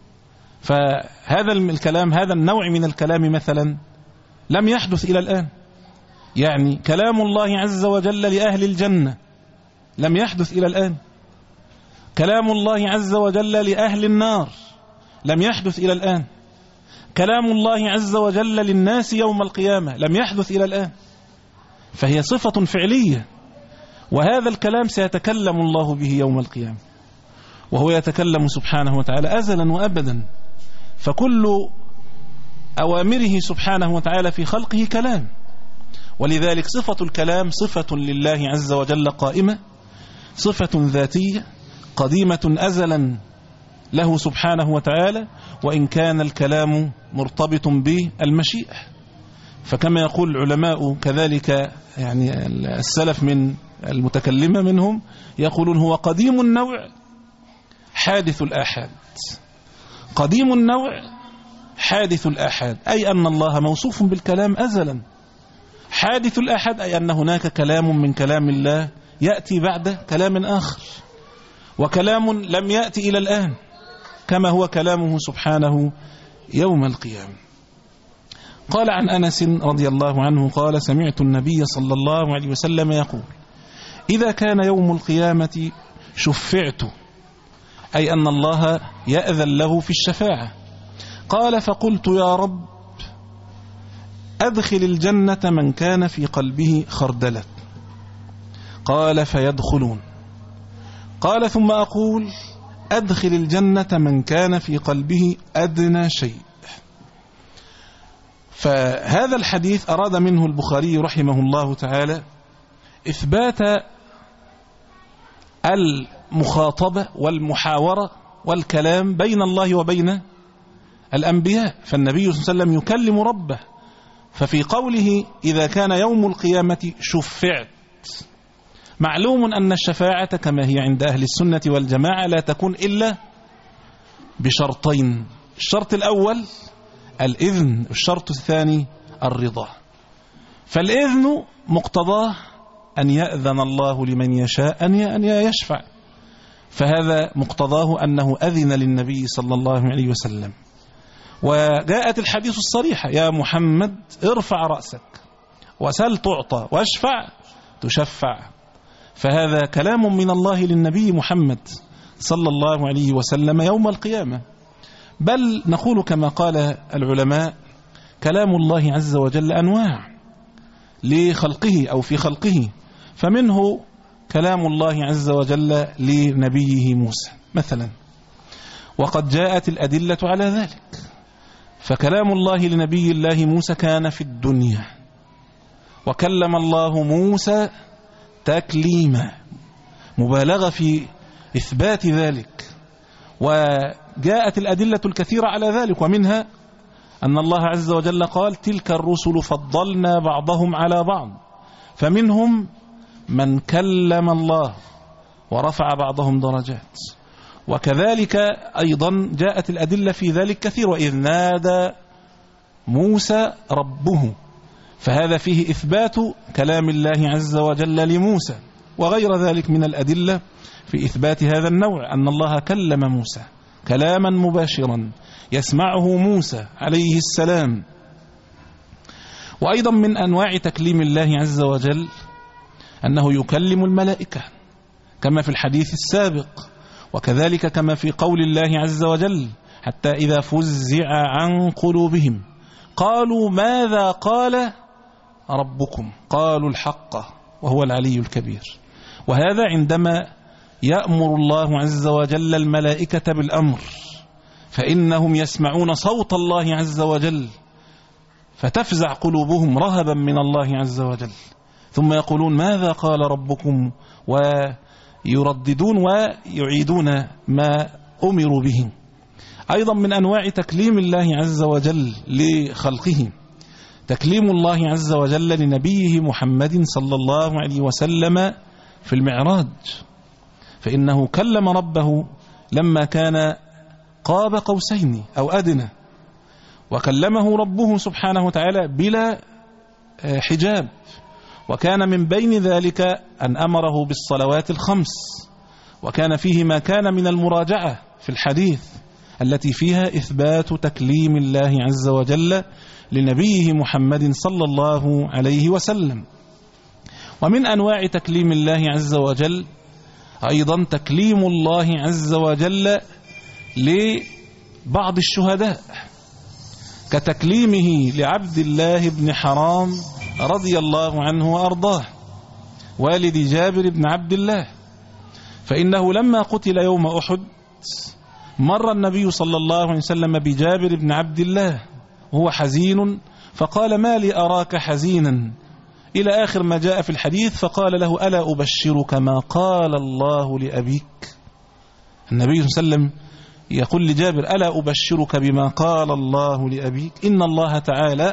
فهذا الكلام هذا النوع من الكلام مثلا لم يحدث إلى الآن، يعني كلام الله عز وجل لأهل الجنة لم يحدث إلى الآن، كلام الله عز وجل لأهل النار لم يحدث إلى الآن، كلام الله عز وجل للناس يوم القيامة لم يحدث إلى الآن. فهي صفة فعلية، وهذا الكلام سيتكلم الله به يوم القيامة، وهو يتكلم سبحانه وتعالى أزلا وأبدا، فكل أوامره سبحانه وتعالى في خلقه كلام. ولذلك صفة الكلام صفة لله عز وجل قائمة، صفة ذاتية قديمة أزلا له سبحانه وتعالى، وإن كان الكلام مرتبط بالمشيئة. فكما يقول العلماء كذلك يعني السلف من المتكلمة منهم يقولون هو قديم النوع حادث الآحاد، قديم النوع حادث الآحاد، أي أن الله موصوف بالكلام أزلا. حادث الآحاد أي أن هناك كلام من كلام الله يأتي بعد كلام آخر، وكلام لم يأتي إلى الآن كما هو كلامه سبحانه يوم القيامة. قال عن أنس رضي الله عنه قال سمعت النبي صلى الله عليه وسلم يقول إذا كان يوم القيامة شفعت، أي أن الله يأذن له في الشفاعة. قال فقلت يا رب أدخل الجنة من كان في قلبه خردلة. قال فيدخلون. قال ثم أقول أدخل الجنة من كان في قلبه أدنى شيء. فهذا الحديث أراد منه البخاري رحمه الله تعالى إثبات المخاطبة والمحاورة والكلام بين الله وبين الأنبياء، فالنبي صلى الله عليه وسلم يكلم ربه، ففي قوله إذا كان يوم القيامة شفعت، معلوم أن الشفاعة كما هي عند أهل السنة والجماعة لا تكون إلا بشرطين: الشرط الأول الإذن، الشرط الثاني الرضا. فالإذن مقتضاه أن يأذن الله لمن يشاء أن يشفع، فهذا مقتضاه أنه أذن للنبي صلى الله عليه وسلم. وجاءت الحديث الصريحة: يا محمد ارفع رأسك وسل تعطى واشفع تشفع. فهذا كلام من الله للنبي محمد صلى الله عليه وسلم يوم القيامة. بل نقول كما قال العلماء: كلام الله عز وجل أنواع لخلقه أو في خلقه، فمنه كلام الله عز وجل لنبيه موسى مثلا، وقد جاءت الأدلة على ذلك. فكلام الله لنبي الله موسى كان في الدنيا، وكلم الله موسى تكليما، مبالغة في إثبات ذلك. وجاءت الأدلة الكثيرة على ذلك، ومنها أن الله عز وجل قال: تلك الرسل فضلنا بعضهم على بعض فمنهم من كلم الله ورفع بعضهم درجات. وكذلك أيضا جاءت الأدلة في ذلك كثير: وإذ نادى موسى ربه، فهذا فيه إثبات كلام الله عز وجل لموسى. وغير ذلك من الأدلة في إثبات هذا النوع، أن الله كلم موسى كلاما مباشرا يسمعه موسى عليه السلام. وأيضا من أنواع تكليم الله عز وجل أنه يكلم الملائكة كما في الحديث السابق، وكذلك كما في قول الله عز وجل: حتى إذا فزع عن قلوبهم قالوا ماذا قال ربكم قالوا الحق وهو العلي الكبير. وهذا عندما يأمر الله عز وجل الملائكة بالأمر، فإنهم يسمعون صوت الله عز وجل فتفزع قلوبهم رهبا من الله عز وجل، ثم يقولون ماذا قال ربكم، ويرددون ويعيدون ما أمروا به. أيضا من أنواع تكليم الله عز وجل لخلقه تكليم الله عز وجل لنبيه محمد صلى الله عليه وسلم في المعراج، فإنه كلم ربه لما كان قاب قوسين أو أدنى، وكلمه ربه سبحانه وتعالى بلا حجاب. وكان من بين ذلك أن أمره بالصلوات الخمس، وكان فيه ما كان من المراجعة في الحديث التي فيها إثبات تكليم الله عز وجل لنبيه محمد صلى الله عليه وسلم. ومن أنواع تكليم الله عز وجل أيضا تكليم الله عز وجل لبعض الشهداء، كتكليمه لعبد الله بن حرام رضي الله عنه وأرضاه والد جابر بن عبد الله، فإنه لما قتل يوم أحد مر النبي صلى الله عليه وسلم بجابر بن عبد الله وهو حزين، فقال: ما لي أراك حزينا، إلى آخر ما جاء في الحديث. فقال له: ألا أبشرك ما قال الله لأبيك؟ النبي صلى الله عليه وسلم يقول لجابر: ألا أبشرك بما قال الله لأبيك؟ إن الله تعالى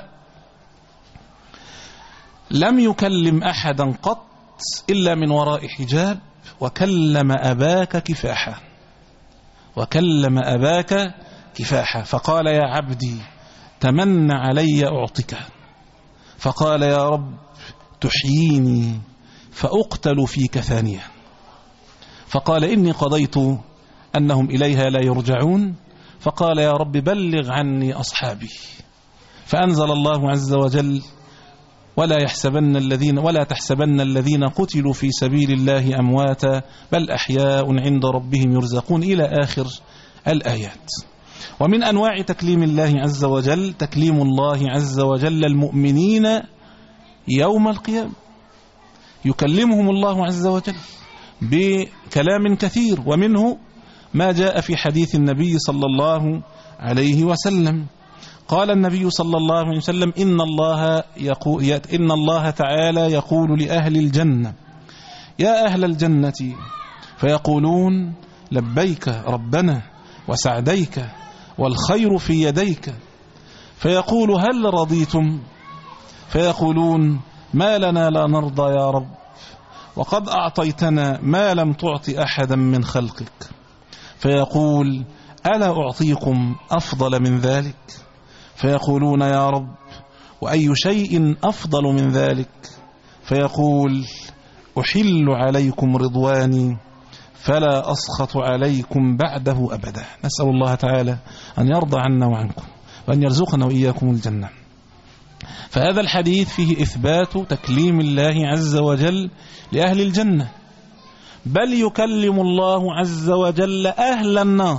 لم يكلم أحدا قط إلا من وراء حجاب، وكلم أباك كفاحا وكلم أباك كفاحا فقال: يا عبدي تمن علي أعطك. فقال: يا رب تحييني فأقتل فيك ثانية. فقال: إني قضيت أنهم إليها لا يرجعون. فقال: يا رب بلغ عني أصحابي. فأنزل الله عز وجل ولا يحسبن الذين ولا تحسبن الذين قتلوا في سبيل الله أمواتا بل أحياء عند ربهم يرزقون إلى آخر الآيات. ومن أنواع تكليم الله عز وجل تكليم الله عز وجل المؤمنين يوم القيامة، يكلمهم الله عز وجل بكلام كثير، ومنه ما جاء في حديث النبي صلى الله عليه وسلم. قال النبي صلى الله عليه وسلم إن الله, يقول إن الله تعالى يقول لأهل الجنة يا أهل الجنة، فيقولون لبيك ربنا وسعديك والخير في يديك، فيقول هل رضيتم؟ فيقولون ما لنا لا نرضى يا رب، وقد أعطيتنا ما لم تعط أحدا من خلقك. فيقول ألا أعطيكم أفضل من ذلك؟ فيقولون يا رب وأي شيء أفضل من ذلك؟ فيقول أحل عليكم رضواني فلا أسخط عليكم بعده أبدا. نسأل الله تعالى أن يرضى عنا وعنكم وأن يرزقنا وإياكم الجنة. فهذا الحديث فيه إثبات تكليم الله عز وجل لأهل الجنة، بل يكلم الله عز وجل أهل النار،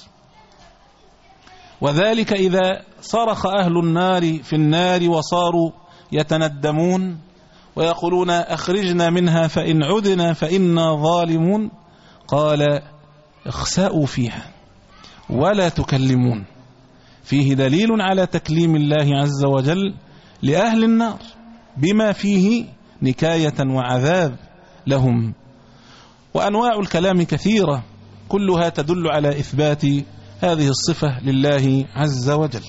وذلك إذا صرخ أهل النار في النار وصاروا يتندمون ويقولون أخرجنا منها فإن عدنا فإنا ظالمون، قال اخسأوا فيها ولا تكلمون. فيه دليل على تكليم الله عز وجل لأهل النار بما فيه نكاية وعذاب لهم. وأنواع الكلام كثيرة كلها تدل على إثبات هذه الصفة لله عز وجل.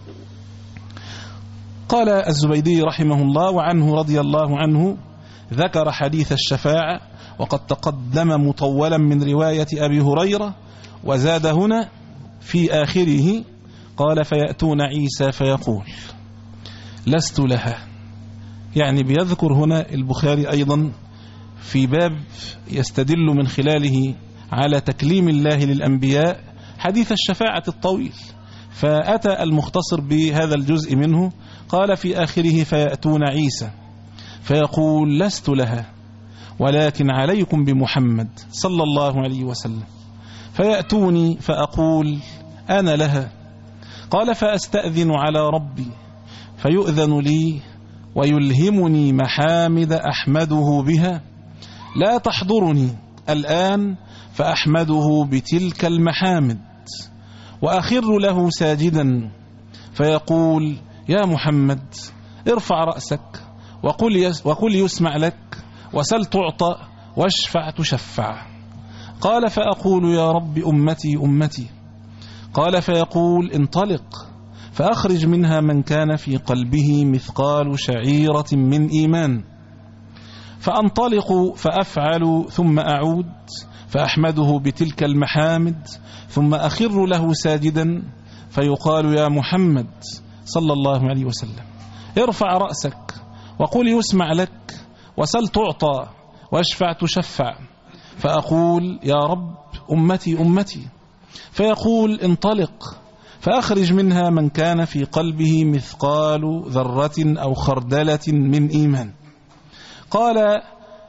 قال الزبيدي رحمه الله وعنه رضي الله عنه ذكر حديث الشفاعة وقد تقدم مطولا من رواية أبي هريرة، وزاد هنا في آخره قال فيأتون عيسى فيقول لست لها. يعني بيذكر هنا البخاري أيضا في باب يستدل من خلاله على تكليم الله للأنبياء حديث الشفاعة الطويل، فأتى المختصر بهذا الجزء منه قال في آخره فيأتون عيسى فيقول لست لها ولكن عليكم بمحمد صلى الله عليه وسلم، فيأتوني فأقول أنا لها. قال فأستأذن على ربي فيؤذن لي ويلهمني محامد أحمده بها لا تحضرني الآن فأحمده بتلك المحامد، وأخر له ساجدا فيقول يا محمد ارفع رأسك وقل, وقل يسمع لك وسل تعطى واشفع تشفع. قال فأقول يا رب أمتي أمتي. قال فيقول انطلق فأخرج منها من كان في قلبه مثقال شعيرة من إيمان، فأنطلق فأفعل ثم أعود فأحمده بتلك المحامد ثم أخر له ساجدا فيقال يا محمد صلى الله عليه وسلم ارفع رأسك وقل يسمع لك وسل تعطى واشفع تشفع. فأقول يا رب أمتي أمتي. فيقول انطلق فأخرج منها من كان في قلبه مثقال ذرة أو خردلة من إيمان. قال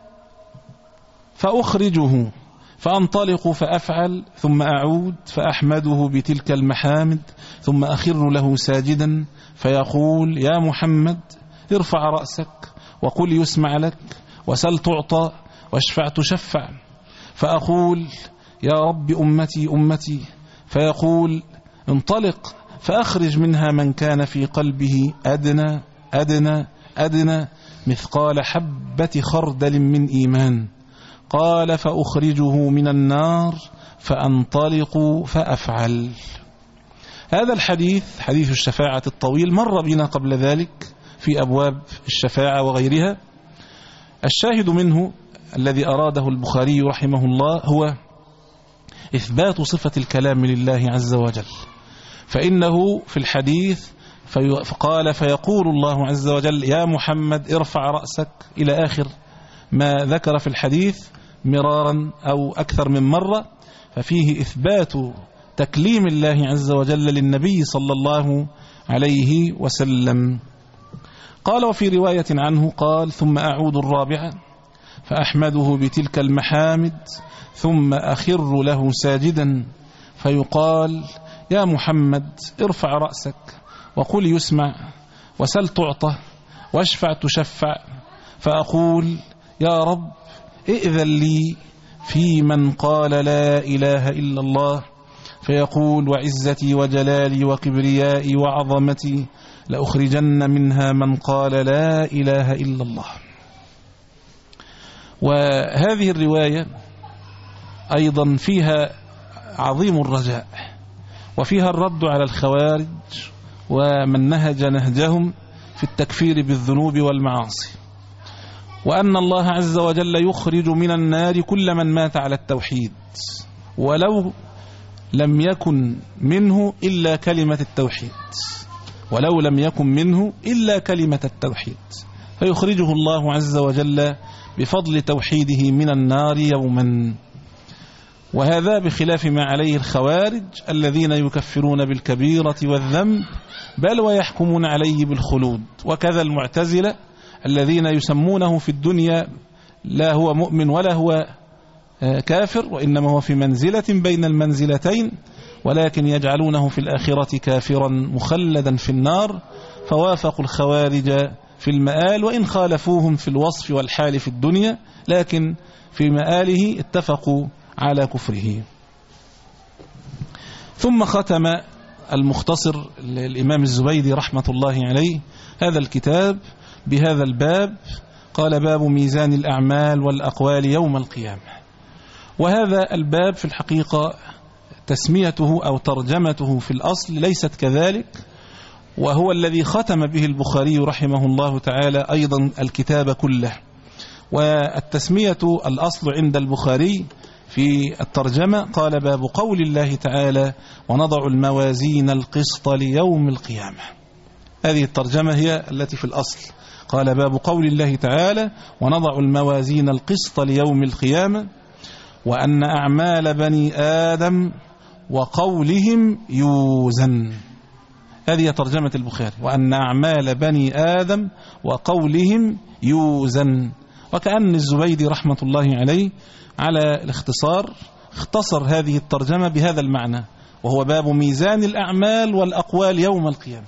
فأخرجه فأنطلق فأفعل ثم أعود فأحمده بتلك المحامد ثم أخر له ساجدا فيقول يا محمد ارفع رأسك وقل يسمع لك وسل تعطى واشفع تشفع. فأقول يا رب أمتي أمتي. فيقول انطلق فأخرج منها من كان في قلبه أدنى أدنى أدنى مثقال حبة خردل من إيمان. قال فأخرجه من النار فأنطلق فأفعل. هذا الحديث حديث الشفاعة الطويل مر بنا قبل ذلك في أبواب الشفاعة وغيرها. الشاهد منه الذي أراده البخاري رحمه الله هو إثبات صفة الكلام لله عز وجل، فإنه في الحديث فقال فيقول الله عز وجل يا محمد ارفع رأسك إلى آخر ما ذكر في الحديث مرارا أو أكثر من مرة، ففيه إثبات تكليم الله عز وجل للنبي صلى الله عليه وسلم. قال وفي رواية عنه قال ثم أعود الرابعة فأحمده بتلك المحامد ثم أخر له ساجدا فيقال يا محمد ارفع رأسك وقل يسمع وسل تعطى واشفع تشفع، فأقول يا رب ائذن لي في من قال لا إله إلا الله، فيقول وعزتي وجلالي وكبريائي وعظمتي لأخرجن منها من قال لا إله إلا الله. وهذه الرواية أيضا فيها عظيم الرجاء، وفيها الرد على الخوارج ومن نهج نهجهم في التكفير بالذنوب والمعاصي، وأن الله عز وجل يخرج من النار كل من مات على التوحيد ولو لم يكن منه إلا كلمة التوحيد ولو لم يكن منه إلا كلمة التوحيد فيخرجه الله عز وجل بفضل توحيده من النار يوما. وهذا بخلاف ما عليه الخوارج الذين يكفرون بالكبيرة والذنب بل ويحكمون عليه بالخلود، وكذا المعتزلة الذين يسمونه في الدنيا لا هو مؤمن ولا هو كافر، وإنما هو في منزلة بين المنزلتين، ولكن يجعلونه في الآخرة كافرا مخلدا في النار، فوافقوا الخوارج في المآل وإن خالفوهم في الوصف والحال في الدنيا، لكن في مآله اتفقوا على كفره. ثم ختم المختصر الإمام الزبيدي رحمة الله عليه هذا الكتاب بهذا الباب، قال باب ميزان الأعمال والأقوال يوم القيامة. وهذا الباب في الحقيقة تسميته أو ترجمته في الأصل ليست كذلك، وهو الذي ختم به البخاري رحمه الله تعالى أيضا الكتاب كله. والتسمية الأصل عند البخاري في الترجمة قال باب قول الله تعالى ونضع الموازين القسط ليوم القيامة. هذه الترجمة هي التي في الأصل، قال باب قول الله تعالى ونضع الموازين القسط ليوم القيامة وأن أعمال بني آدم وقولهم يوزن. هذه ترجمة البخاري، وأن أعمال بني آدم وقولهم يوزن. وكأن الزبيدي رحمة الله عليه على الاختصار اختصر هذه الترجمة بهذا المعنى، وهو باب ميزان الأعمال والأقوال يوم القيامة.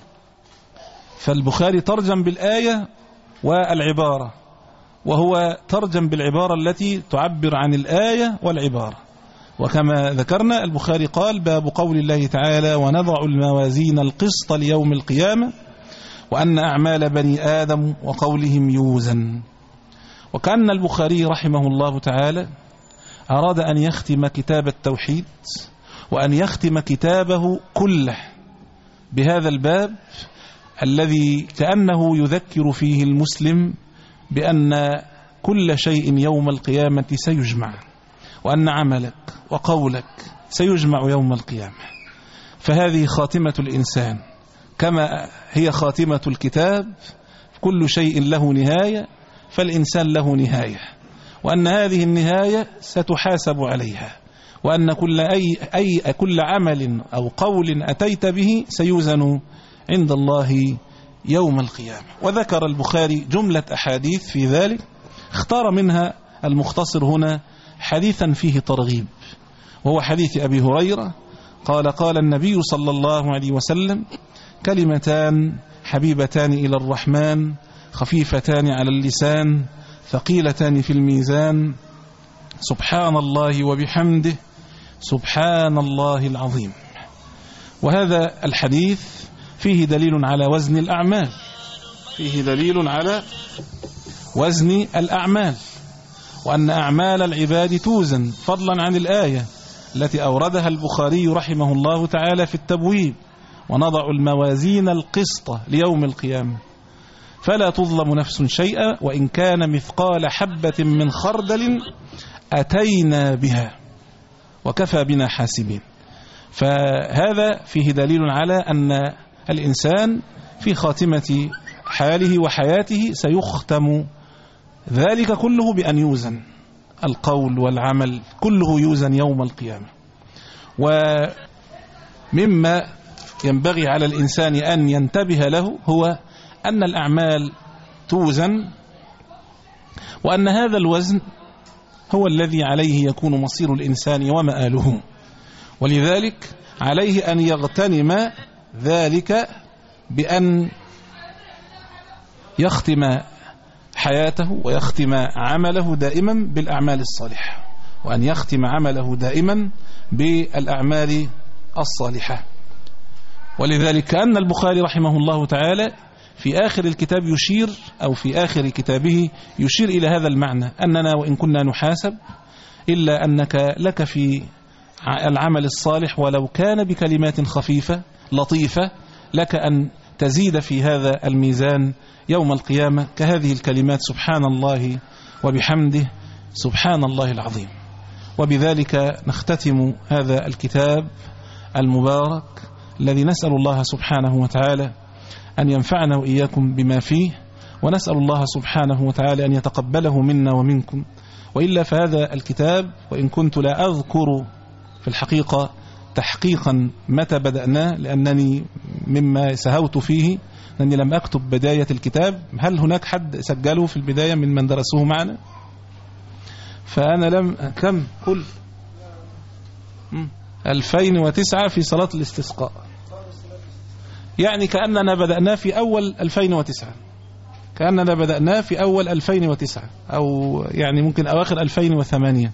فالبخاري ترجم بالآية والعبارة، وهو ترجم بالعبارة التي تعبر عن الآية والعبارة. وكما ذكرنا البخاري قال باب قول الله تعالى ونضع الموازين القسط ليوم القيامة وأن أعمال بني آدم وقولهم يوزن. وكأن البخاري رحمه الله تعالى أراد أن يختم كتاب التوحيد وأن يختم كتابه كله بهذا الباب الذي كأنه يذكر فيه المسلم بأن كل شيء يوم القيامة سيجمع، وأن عملك وقولك سيجمع يوم القيامة. فهذه خاتمة الإنسان كما هي خاتمة الكتاب، كل شيء له نهاية، فالإنسان له نهاية، وأن هذه النهاية ستحاسب عليها، وأن كل, أي أي كل عمل أو قول أتيت به سيوزن عند الله يوم القيامة. وذكر البخاري جملة أحاديث في ذلك، اختار منها المختصر هنا حديثا فيه ترغيب، وهو حديث أبي هريرة قال قال النبي صلى الله عليه وسلم كلمتان حبيبتان إلى الرحمن خفيفتان على اللسان ثقيلتان في الميزان سبحان الله وبحمده سبحان الله العظيم. وهذا الحديث فيه دليل على وزن الأعمال، فيه دليل على وزن الأعمال، وأن أعمال العباد توزن، فضلا عن الآية التي أوردها البخاري رحمه الله تعالى في التبويب ونضع الموازين القسط ليوم القيامة فلا تظلم نفس شيئا وإن كان مثقال حبة من خردل أتينا بها وكفى بنا حاسبين. فهذا فيه دليل على أن الإنسان في خاتمة حاله وحياته سيختم ذلك كله بأن يوزن القول والعمل، كله يوزن يوم القيامة. ومما ينبغي على الإنسان أن ينتبه له هو أن الأعمال توزن، وأن هذا الوزن هو الذي عليه يكون مصير الإنسان ومآله، ولذلك عليه أن يغتنم ذلك بأن يختم حياته ويختم عمله دائما بالأعمال الصالحة، وأن يختم عمله دائما بالأعمال الصالحة. ولذلك كأن البخاري رحمه الله تعالى في آخر الكتاب يشير، أو في آخر كتابه يشير إلى هذا المعنى، أننا وإن كنا نحاسب إلا أنك لك في العمل الصالح ولو كان بكلمات خفيفة لطيفة، لك أن تزيد في هذا الميزان يوم القيامة كهذه الكلمات: سبحان الله وبحمده سبحان الله العظيم. وبذلك نختتم هذا الكتاب المبارك الذي نسأل الله سبحانه وتعالى أن ينفعنا وإياكم بما فيه، ونسأل الله سبحانه وتعالى أن يتقبله منا ومنكم. وإلا فهذا الكتاب، وإن كنت لا أذكر في الحقيقة تحقيقا متى بدأناه لأنني مما سهوت فيه أنني لم أكتب بداية الكتاب، هل هناك حد سجله في البداية من من درسوه معنا؟ فأنا لم كم كل ألفين وتسعة في صلاة الاستسقاء، يعني كأننا بدأنا في أول ألفين وتسعة، كأننا بدأنا في أول ألفين وتسعة، أو يعني ممكن أواخر ألفين وثمانية.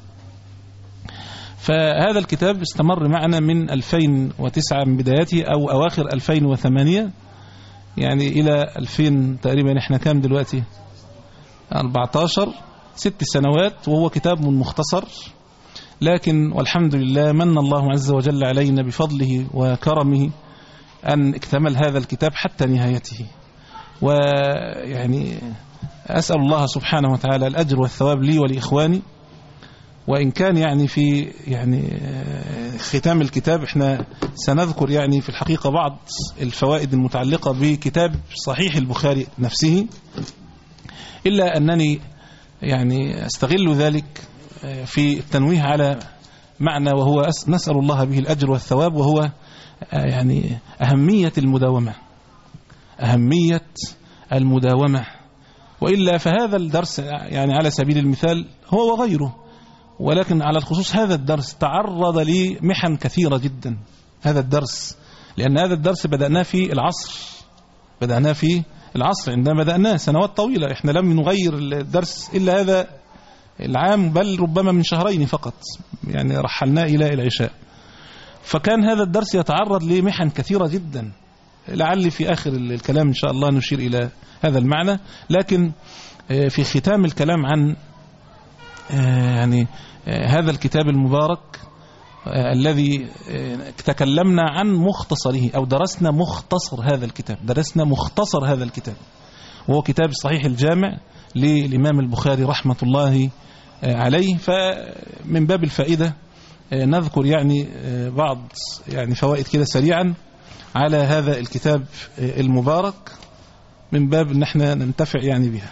فهذا الكتاب استمر معنا من ألفين وتسعة من بدايته، أو أواخر ألفين وثمانية، يعني إلى ألفين تقريبا. إحنا كام دلوقتي؟ أربعة عشر، ست سنوات، وهو كتاب مختصر، لكن والحمد لله من الله عز وجل علينا بفضله وكرمه أن اكتمل هذا الكتاب حتى نهايته. ويعني أسأل الله سبحانه وتعالى الأجر والثواب لي ولإخواني. وإن كان يعني في يعني ختام الكتاب احنا سنذكر يعني في الحقيقة بعض الفوائد المتعلقة بكتاب صحيح البخاري نفسه، إلا أنني يعني أستغل ذلك في التنويه على معنى وهو نسأل الله به الأجر والثواب، وهو يعني أهمية المداومة، أهمية المداومة. وإلا فهذا الدرس يعني على سبيل المثال هو وغيره، ولكن على الخصوص هذا الدرس تعرض لمحن كثيرة جدا. هذا الدرس لأن هذا الدرس بدأناه في العصر، بدأناه في العصر عندما بدأناه سنوات طويلة، احنا لم نغير الدرس إلا هذا العام، بل ربما من شهرين فقط، يعني رحلنا إلى العشاء. فكان هذا الدرس يتعرض لمحن كثيرة جدا، لعل في آخر الكلام إن شاء الله نشير إلى هذا المعنى. لكن في ختام الكلام عن يعني هذا الكتاب المبارك الذي تكلمنا عن مختصره، أو درسنا مختصر هذا الكتاب، درسنا مختصر هذا الكتاب، وهو كتاب صحيح الجامع للإمام البخاري رحمة الله عليه. فمن باب الفائدة نذكر يعني بعض يعني فوائد كده سريعا على هذا الكتاب المبارك، من باب ان احنا ننتفع يعني بها.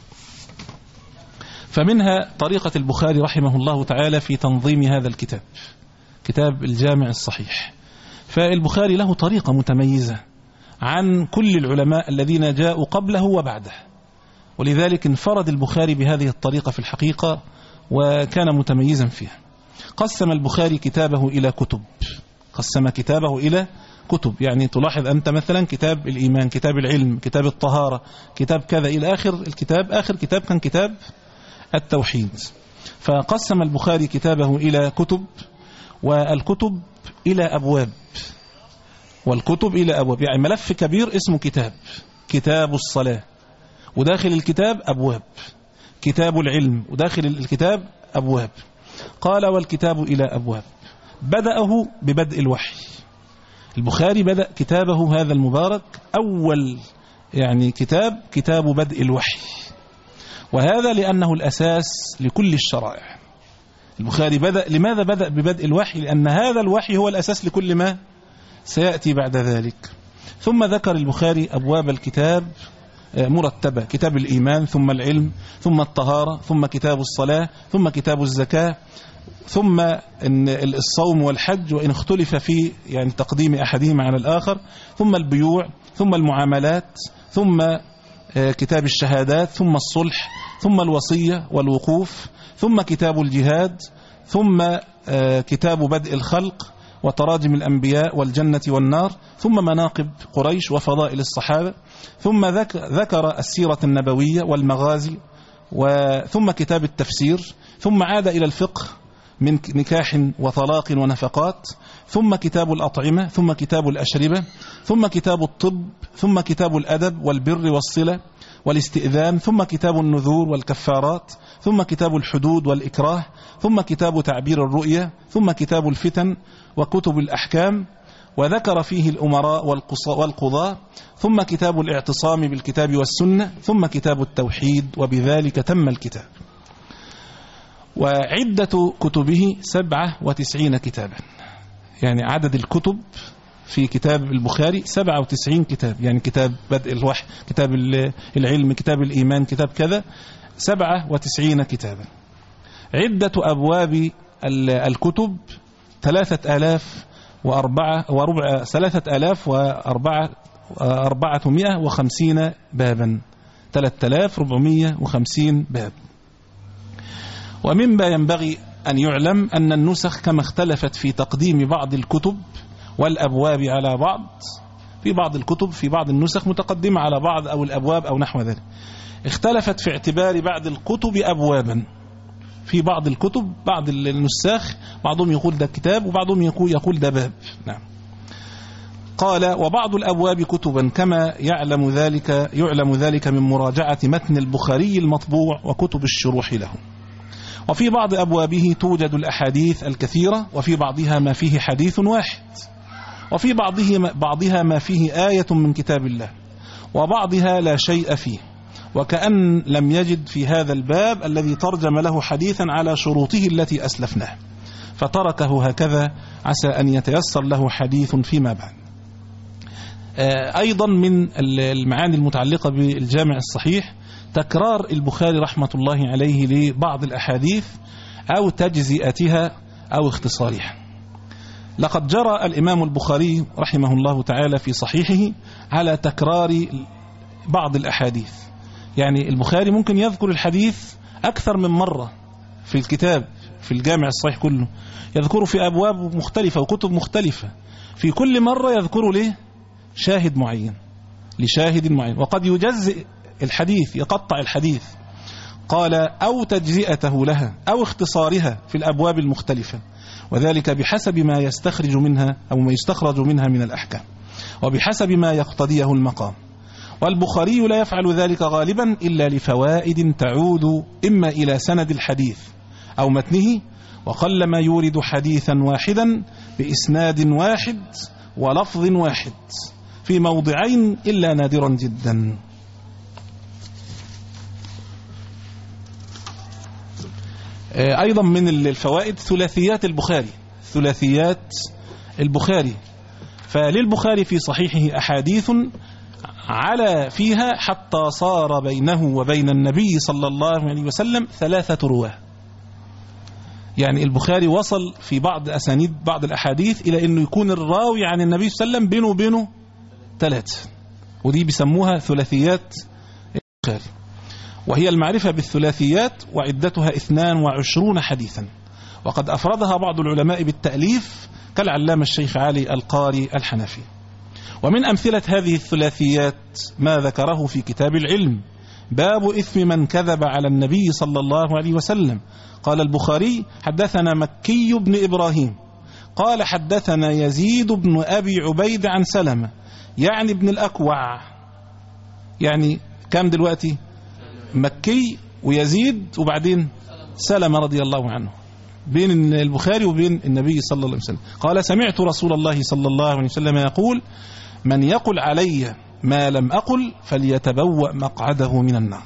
فمنها طريقة البخاري رحمه الله تعالى في تنظيم هذا الكتاب، كتاب الجامع الصحيح. فالبخاري له طريقة متميزة عن كل العلماء الذين جاءوا قبله وبعده، ولذلك انفرد البخاري بهذه الطريقة في الحقيقة وكان متميزا فيها. قسم البخاري كتابه إلى كتب، قسم كتابه إلى كتب، يعني تلاحظ أنت مثلا كتاب الإيمان، كتاب العلم، كتاب الطهارة، كتاب كذا إلى آخر الكتاب. آخر كتاب كان كتاب التوحيد. فقسم البخاري كتابه إلى كتب، والكتب إلى أبواب، والكتب إلى أبواب، يعني ملف كبير اسمه كتاب، كتاب الصلاة، وداخل الكتاب أبواب، كتاب العلم، وداخل الكتاب أبواب. قال والكتاب إلى أبواب. بدأه ببدء الوحي. البخاري بدأ كتابه هذا المبارك أول يعني كتاب كتاب بدء الوحي، وهذا لأنه الأساس لكل الشرائع. البخاري بدأ، لماذا بدأ ببدء الوحي؟ لأن هذا الوحي هو الأساس لكل ما سيأتي بعد ذلك. ثم ذكر البخاري أبواب الكتاب مرتبة، كتاب الإيمان، ثم العلم، ثم الطهارة، ثم كتاب الصلاة، ثم كتاب الزكاة، ثم الصوم والحج وإن اختلف في يعني تقديم أحدهما على الآخر، ثم البيوع، ثم المعاملات، ثم كتاب الشهادات، ثم الصلح، ثم الوصية والوقوف، ثم كتاب الجهاد، ثم كتاب بدء الخلق وتراجم الأنبياء والجنة والنار، ثم مناقب قريش وفضائل الصحابة، ثم ذكر السيرة النبوية والمغازي، ثم كتاب التفسير، ثم عاد إلى الفقه من نكاح وطلاق ونفقات، ثم كتاب الأطعمة، ثم كتاب الأشربة، ثم كتاب الطب، ثم كتاب الأدب والبر والصلة والاستئذان، ثم كتاب النذور والكفارات، ثم كتاب الحدود والإكراه، ثم كتاب تعبير الرؤية، ثم كتاب الفتن وكتب الأحكام، وذكر فيه الأمراء والقضاء، ثم كتاب الاعتصام بالكتاب والسنة، ثم كتاب التوحيد، وبذلك تم الكتاب. وعدة كتبه سبعة وتسعين كتابا، يعني عدد الكتب في كتاب البخاري سبعة وتسعين كتاب، يعني كتاب بدء الوحي، كتاب العلم، كتاب الإيمان، كتاب كذا، سبعة وتسعين كتابا. عدة أبواب الكتب ثلاثة آلاف وأربعة وربع ثلاثة آلاف وأربعة أربعمائة وخمسين بابا، ثلاثة آلاف وأربعمائة وخمسين باب. ومما ينبغي أن يعلم أن النسخ كما اختلفت في تقديم بعض الكتب والأبواب على بعض، في بعض الكتب في بعض النسخ متقدمة على بعض أو الأبواب أو نحو ذلك، اختلفت في اعتبار بعض الكتب أبوابا. في بعض الكتب بعض النساخ بعضهم يقول ده كتاب وبعضهم يقول يقول ده باب. نعم. قال: وبعض الأبواب كتبا كما يعلم ذلك يعلم ذلك من مراجعة متن البخاري المطبوع وكتب الشروح له. وفي بعض أبوابه توجد الأحاديث الكثيرة، وفي بعضها ما فيه حديث واحد، وفي بعضه بعضها ما فيه آية من كتاب الله، وبعضها لا شيء فيه، وكأن لم يجد في هذا الباب الذي ترجم له حديثا على شروطه التي أسلفناه، فتركه هكذا عسى أن يتيسر له حديث فيما بعد. أيضا من المعاني المتعلقة بالجامع الصحيح تكرار البخاري رحمة الله عليه لبعض الأحاديث أو تجزئتها أو اختصارها. لقد جرى الإمام البخاري رحمه الله تعالى في صحيحه على تكرار بعض الأحاديث، يعني البخاري ممكن يذكر الحديث أكثر من مرة في الكتاب، في الجامع الصحيح كله يذكره في أبواب مختلفة وكتب مختلفة، في كل مرة يذكر له شاهد معين لشاهد معين، وقد يجزئ الحديث، يقطع الحديث. قال: أو تجزئته لها أو اختصارها في الأبواب المختلفة، وذلك بحسب ما يستخرج منها أو ما يستخرج منها من الأحكام، وبحسب ما يقتضيه المقام. والبخاري لا يفعل ذلك غالبا إلا لفوائد تعود إما إلى سند الحديث أو متنه، وقلما يورد حديثا واحدا بإسناد واحد ولفظ واحد في موضعين إلا نادرا جدا. أيضا من الفوائد ثلاثيات البخاري، ثلاثيات البخاري، فللبخاري في صحيحه أحاديث على فيها حتى صار بينه وبين النبي صلى الله عليه وسلم ثلاثة رواه. يعني البخاري وصل في بعض أسانيد بعض الأحاديث إلى أنه يكون الراوي عن النبي صلى الله عليه وسلم بينه وبينه ثلاثة، ودي بيسموها ثلاثيات البخاري، وهي المعرفة بالثلاثيات، وعدتها اثنان وعشرون حديثا، وقد أفردها بعض العلماء بالتأليف كالعلامة الشيخ علي القاري الحنفي. ومن أمثلة هذه الثلاثيات ما ذكره في كتاب العلم: باب إثم من كذب على النبي صلى الله عليه وسلم. قال البخاري: حدثنا مكي بن إبراهيم قال حدثنا يزيد بن أبي عبيد عن سلمة يعني ابن الأكوع. يعني كم دلوقتي؟ مكي ويزيد وبعدين سلمة رضي الله عنه، بين البخاري وبين النبي صلى الله عليه وسلم. قال: سمعت رسول الله صلى الله عليه وسلم يقول: من يقل علي ما لم أقل فليتبوأ مقعده من النار.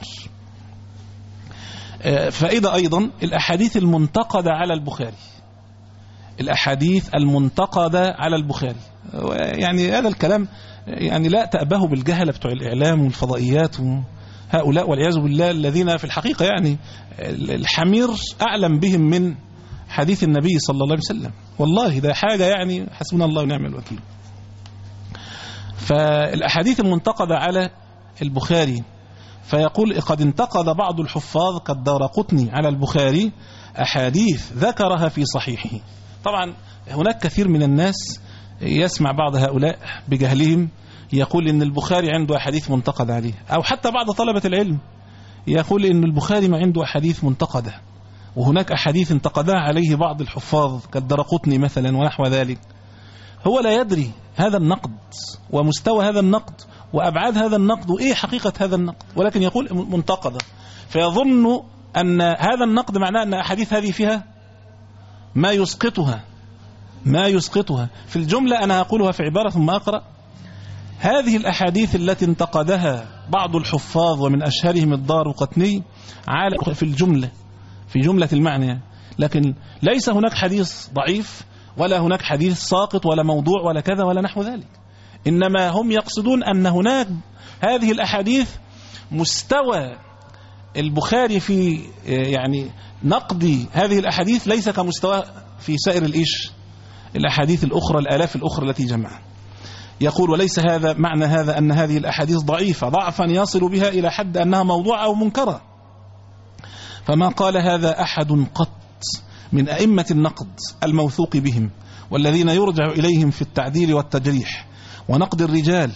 فإذا أيضا الأحاديث المنتقدة على البخاري، الأحاديث المنتقدة على البخاري، يعني هذا الكلام يعني لا تأبه بالجهلة بتوع الإعلام والفضائيات هؤلاء والعياذ بالله، الذين في الحقيقة يعني الحمير أعلم بهم من حديث النبي صلى الله عليه وسلم. والله ده حاجة يعني حسبنا الله ونعم الوكيل. فالأحاديث المنتقدة على البخاري فيقول قد انتقد بعض الحفاظ كالدارقطني على البخاري أحاديث ذكرها في صحيحه. طبعا هناك كثير من الناس يسمع بعض هؤلاء بجهلهم يقول إن البخاري عنده أحاديث منتقد عليه، أو حتى بعض طلبة العلم يقول إن البخاري ما عنده أحاديث منتقدة، وهناك أحاديث انتقدها عليه بعض الحفاظ كالدارقطني مثلا ونحو ذلك. هو لا يدري هذا النقد ومستوى هذا النقد وأبعاد هذا النقد وإيه حقيقة هذا النقد، ولكن يقول منتقدة، فيظن أن هذا النقد معناه أن أحاديث هذه فيها ما يسقطها ما يسقطها في الجملة. أنا أقولها في عبارة ثم أقرأ. هذه الأحاديث التي انتقدها بعض الحفاظ ومن أشهرهم الدارقطني على في الجملة في جملة المعنى، لكن ليس هناك حديث ضعيف ولا هناك حديث ساقط ولا موضوع ولا كذا ولا نحو ذلك، إنما هم يقصدون أن هناك هذه الأحاديث مستوى البخاري في يعني نقد هذه الأحاديث ليس كمستوى في سائر الإيش الأحاديث الأخرى الآلاف الأخرى التي جمعها. يقول وليس هذا معنى هذا أن هذه الأحاديث ضعيفة ضعفا يصل بها إلى حد أنها موضوعة أو منكرة، فما قال هذا أحد قط من أئمة النقد الموثوق بهم والذين يرجع إليهم في التعديل والتجريح ونقد الرجال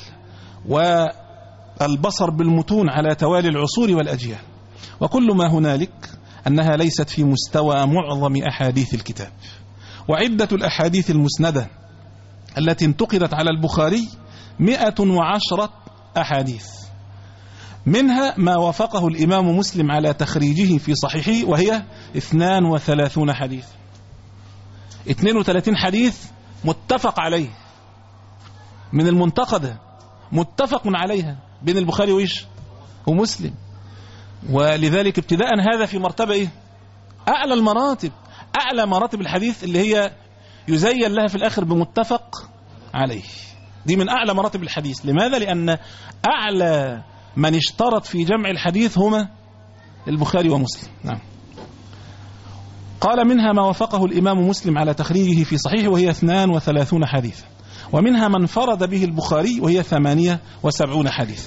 والبصر بالمتون على توالي العصور والأجيال، وكل ما هنالك أنها ليست في مستوى معظم أحاديث الكتاب. وعدة الأحاديث المسندة التي انتقدت على البخاري مئة وعشرة أحاديث، منها ما وافقه الإمام مسلم على تخريجه في صحيحه وهي اثنان وثلاثون حديث. اثنين وثلاثين حديث متفق عليه من المنتقدة، متفق عليها بين البخاري وإيش ومسلم. ولذلك ابتداء هذا في مرتبة إيه؟ أعلى المراتب، أعلى مراتب الحديث اللي هي يزين لها في الآخر بمتفق عليه. دي من أعلى مراتب الحديث. لماذا؟ لأن أعلى من اشترط في جمع الحديث هما البخاري ومسلم. نعم. قال منها ما وافقه الإمام مسلم على تخريجه في صحيحه وهي اثنان وثلاثون حديثا، ومنها من فرد به البخاري وهي ثمانية وسبعون حديثا.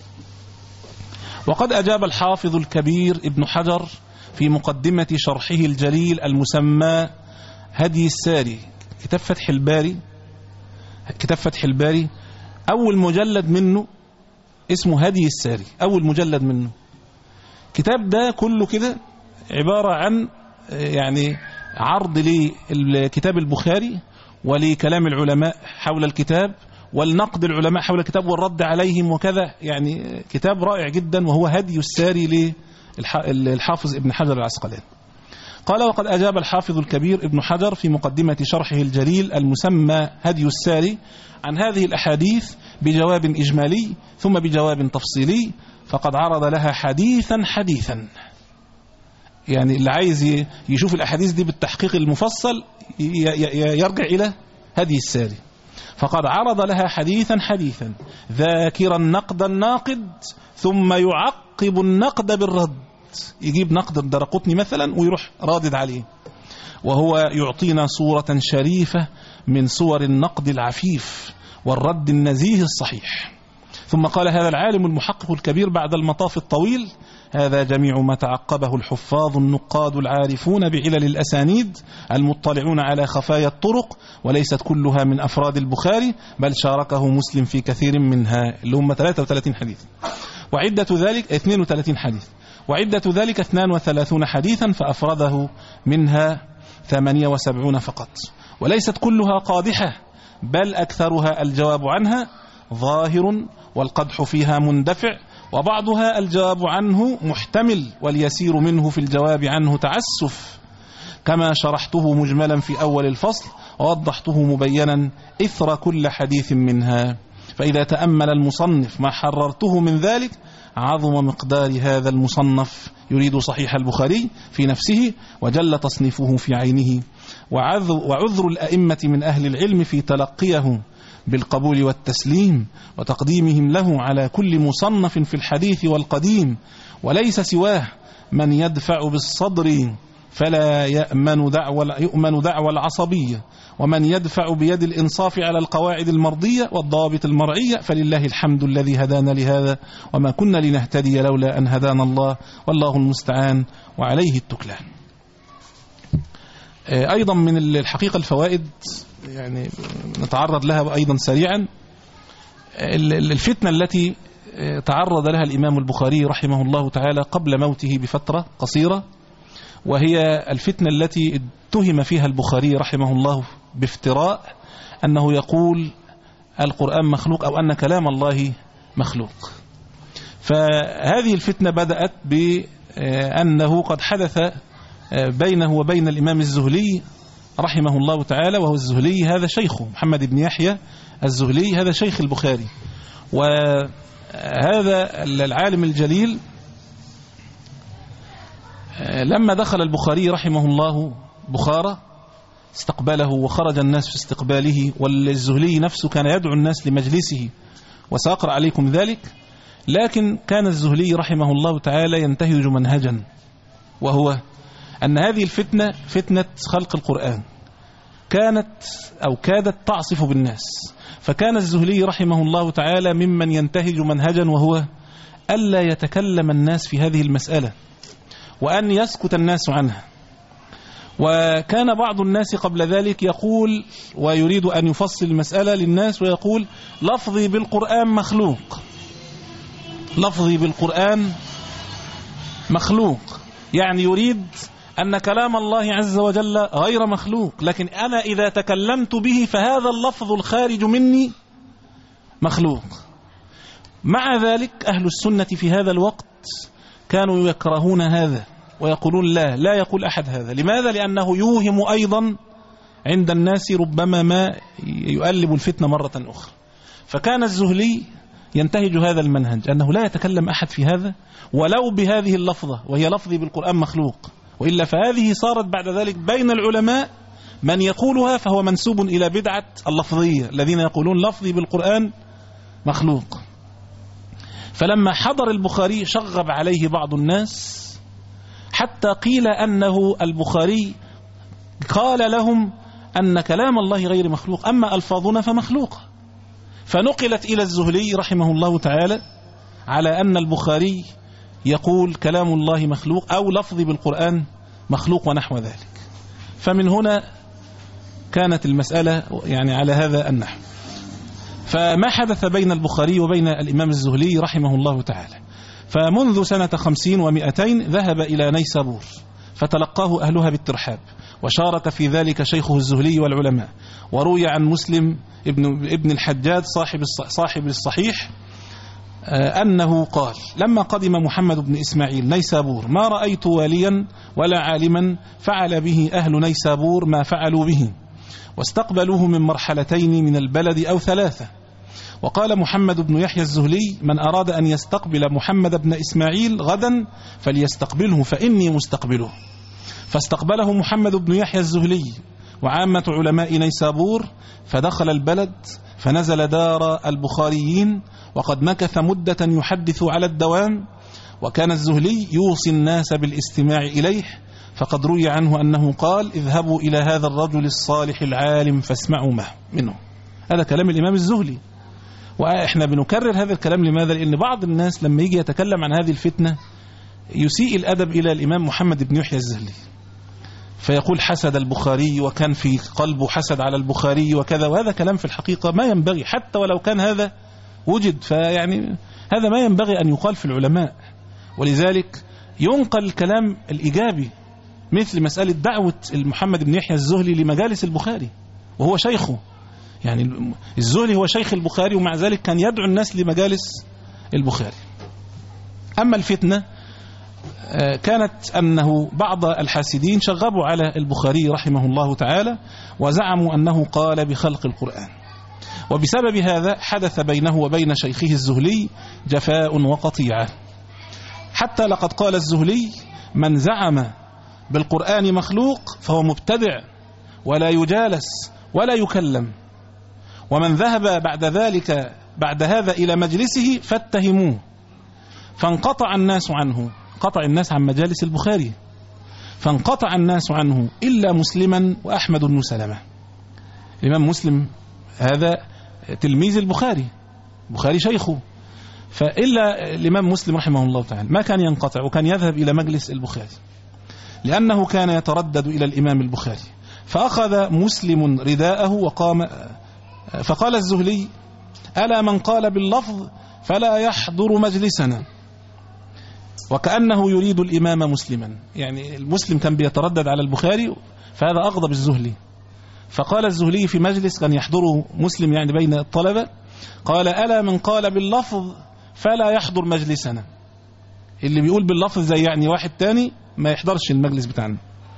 وقد أجاب الحافظ الكبير ابن حجر في مقدمة شرحه الجليل المسمى هدي الساري، كتاب فتح الباري كتاب فتح الباري أول مجلد منه اسمه هدي الساري، أول مجلد منه. كتاب ده كله كده عبارة عن يعني عرض لكتاب البخاري ولكلام العلماء حول الكتاب والنقد العلماء حول الكتاب والرد عليهم وكذا، يعني كتاب رائع جدا وهو هدي الساري للحافظ ابن حجر العسقلاني. قال وقد أجاب الحافظ الكبير ابن حجر في مقدمة شرحه الجليل المسمى هدي الساري عن هذه الأحاديث بجواب إجمالي ثم بجواب تفصيلي، فقد عرض لها حديثا حديثا. يعني اللي عايز يشوف الأحاديث دي بالتحقيق المفصل يرجع إلى هدي الساري. فقد عرض لها حديثا حديثا ذاكرا نقد الناقد ثم يعقب النقد بالرد، يجيب نقد الدارقطني مثلا ويروح رادد عليه، وهو يعطينا صورة شريفة من صور النقد العفيف والرد النزيه الصحيح. ثم قال هذا العالم المحقق الكبير بعد المطاف الطويل: هذا جميع ما تعقبه الحفاظ النقاد العارفون بعلل الأسانيد المطلعون على خفايا الطرق، وليست كلها من أفراد البخاري بل شاركه مسلم في كثير منها، اللي هم ثلاثة وثلاثين حديث، وعدة ذلك اثنين وثلاثين حديث، وعدة ذلك اثنان وثلاثون حديثا فأفرده منها ثمانية وسبعون فقط، وليست كلها قادحة بل أكثرها الجواب عنها ظاهر والقدح فيها مندفع، وبعضها الجواب عنه محتمل واليسير منه في الجواب عنه تعسف، كما شرحته مجملا في أول الفصل ووضحته مبينا إثر كل حديث منها. فإذا تأمل المصنف ما حررته من ذلك عظم مقدار هذا المصنف، يريد صحيح البخاري في نفسه، وجل تصنيفه في عينه، وعذر الأئمة من أهل العلم في تلقيه بالقبول والتسليم وتقديمهم له على كل مصنف في الحديث والقديم، وليس سواه من يدفع بالصدر فلا يأمن دعوى, يؤمن دعوى العصبية ومن يدفع بيد الإنصاف على القواعد المرضية والضوابط المرعية، فلله الحمد الذي هدانا لهذا وما كنا لنهتدي لولا أن هدانا الله، والله المستعان وعليه التكلان. أيضا من الحقيقة الفوائد يعني نتعرض لها أيضا سريعا، الفتنة التي تعرض لها الإمام البخاري رحمه الله تعالى قبل موته بفترة قصيرة، وهي الفتنة التي اتهم فيها البخاري رحمه الله بافتراء أنه يقول القرآن مخلوق أو أن كلام الله مخلوق. فهذه الفتنة بدأت بأنه قد حدث بينه وبين الإمام الزهلي رحمه الله تعالى، وهو الزهلي هذا شيخه محمد بن يحيى الزهلي، هذا شيخ البخاري. وهذا العالم الجليل لما دخل البخاري رحمه الله بخارى استقبله وخرج الناس في استقباله، والزهلي نفسه كان يدعو الناس لمجلسه، وسأقرأ عليكم ذلك. لكن كان الزهلي رحمه الله تعالى ينتهج منهجا، وهو أن هذه الفتنة فتنة خلق القرآن كانت أو كادت تعصف بالناس، فكان الزهلي رحمه الله تعالى ممن ينتهج منهجا، وهو ألا يتكلم الناس في هذه المسألة وأن يسكت الناس عنها. وكان بعض الناس قبل ذلك يقول ويريد أن يفصل المسألة للناس ويقول لفظي بالقرآن مخلوق، لفظي بالقرآن مخلوق، يعني يريد أن كلام الله عز وجل غير مخلوق، لكن أنا إذا تكلمت به فهذا اللفظ الخارج مني مخلوق. مع ذلك أهل السنة في هذا الوقت كانوا يكرهون هذا ويقولون لا لا يقول أحد هذا. لماذا؟ لأنه يوهم أيضا عند الناس ربما ما يؤلب الفتنة مرة أخرى. فكان الزهلي ينتهج هذا المنهج، أنه لا يتكلم أحد في هذا ولو بهذه اللفظة، وهي لفظي بالقرآن مخلوق، وإلا فهذه صارت بعد ذلك بين العلماء من يقولها فهو منسوب إلى بدعة اللفظية، الذين يقولون لفظي بالقرآن مخلوق. فلما حضر البخاري شغب عليه بعض الناس، حتى قيل أنه البخاري قال لهم أن كلام الله غير مخلوق، أما ألفاظنا فمخلوقة. فنقلت إلى الزهلي رحمه الله تعالى على أن البخاري يقول كلام الله مخلوق أو لفظي بالقرآن مخلوق ونحو ذلك. فمن هنا كانت المسألة يعني على هذا النحو. فما حدث بين البخاري وبين الإمام الزهلي رحمه الله تعالى، فمنذ سنة خمسين ومئتين ذهب إلى نيسابور فتلقاه أهلها بالترحاب، وشارك في ذلك شيخه الزهلي والعلماء. وروي عن مسلم ابن, ابن الحجاج صاحب, صاحب الصحيح أنه قال لما قدم محمد بن إسماعيل نيسابور ما رأيت واليا ولا عالما فعل به أهل نيسابور ما فعلوا به، واستقبلوه من مرحلتين من البلد أو ثلاثة. وقال محمد بن يحيى الزهلي من أراد أن يستقبل محمد بن إسماعيل غدا فليستقبله فإني مستقبله. فاستقبله محمد بن يحيى الزهلي وعامة علماء نيسابور، فدخل البلد فنزل دار البخاريين، وقد مكث مدة يحدث على الدوام. وكان الزهلي يوصي الناس بالاستماع إليه، فقد روي عنه أنه قال اذهبوا إلى هذا الرجل الصالح العالم فاسمعوا منه. هذا كلام الإمام الزهلي، وإحنا بنكرر هذا الكلام لماذا؟ لأن بعض الناس لما يجي يتكلم عن هذه الفتنة يسيء الأدب إلى الإمام محمد بن يحيى الزهلي، فيقول حسد البخاري وكان في قلبه حسد على البخاري وكذا، وهذا كلام في الحقيقة ما ينبغي، حتى ولو كان هذا وجد فيعني هذا ما ينبغي أن يقال في العلماء. ولذلك ينقل الكلام الإيجابي، مثل مسألة دعوة محمد بن يحيى الزهلي لمجالس البخاري وهو شيخه، يعني الزهلي هو شيخ البخاري ومع ذلك كان يدعو الناس لمجالس البخاري. أما الفتنة كانت أنه بعض الحاسدين شغبوا على البخاري رحمه الله تعالى وزعموا أنه قال بخلق القرآن، وبسبب هذا حدث بينه وبين شيخه الزهلي جفاء وقطيعة، حتى لقد قال الزهلي من زعم بالقرآن مخلوق فهو مبتدع ولا يجالس ولا يكلم، ومن ذهب بعد ذلك بعد هذا إلى مجلسه فاتهموه. فانقطع الناس عنه، قطع الناس عن مجالس البخاري، فانقطع الناس عنه إلا مسلما وأحمد بن سلمة. الإمام مسلم هذا تلميذ البخاري، البخاري شيخه، فإلا الإمام مسلم رحمه الله تعالى ما كان ينقطع وكان يذهب إلى مجلس البخاري، لأنه كان يتردد إلى الإمام البخاري. فأخذ مسلم رداءه وقام، فقال الزهلي: ألا من قال باللفظ فلا يحضر مجلسنا، وكأنه يريد الإمام مسلما. يعني المسلم كان بيتردد على البخاري، فهذا أغضب الزهلي. فقال الزهلي في مجلس كان يحضره مسلم يعني بين الطلبة، قال: ألا من قال باللفظ فلا يحضر مجلسنا. اللي بيقول باللفظ زي يعني واحد تاني ما يحضرش المجلس بتاعنا.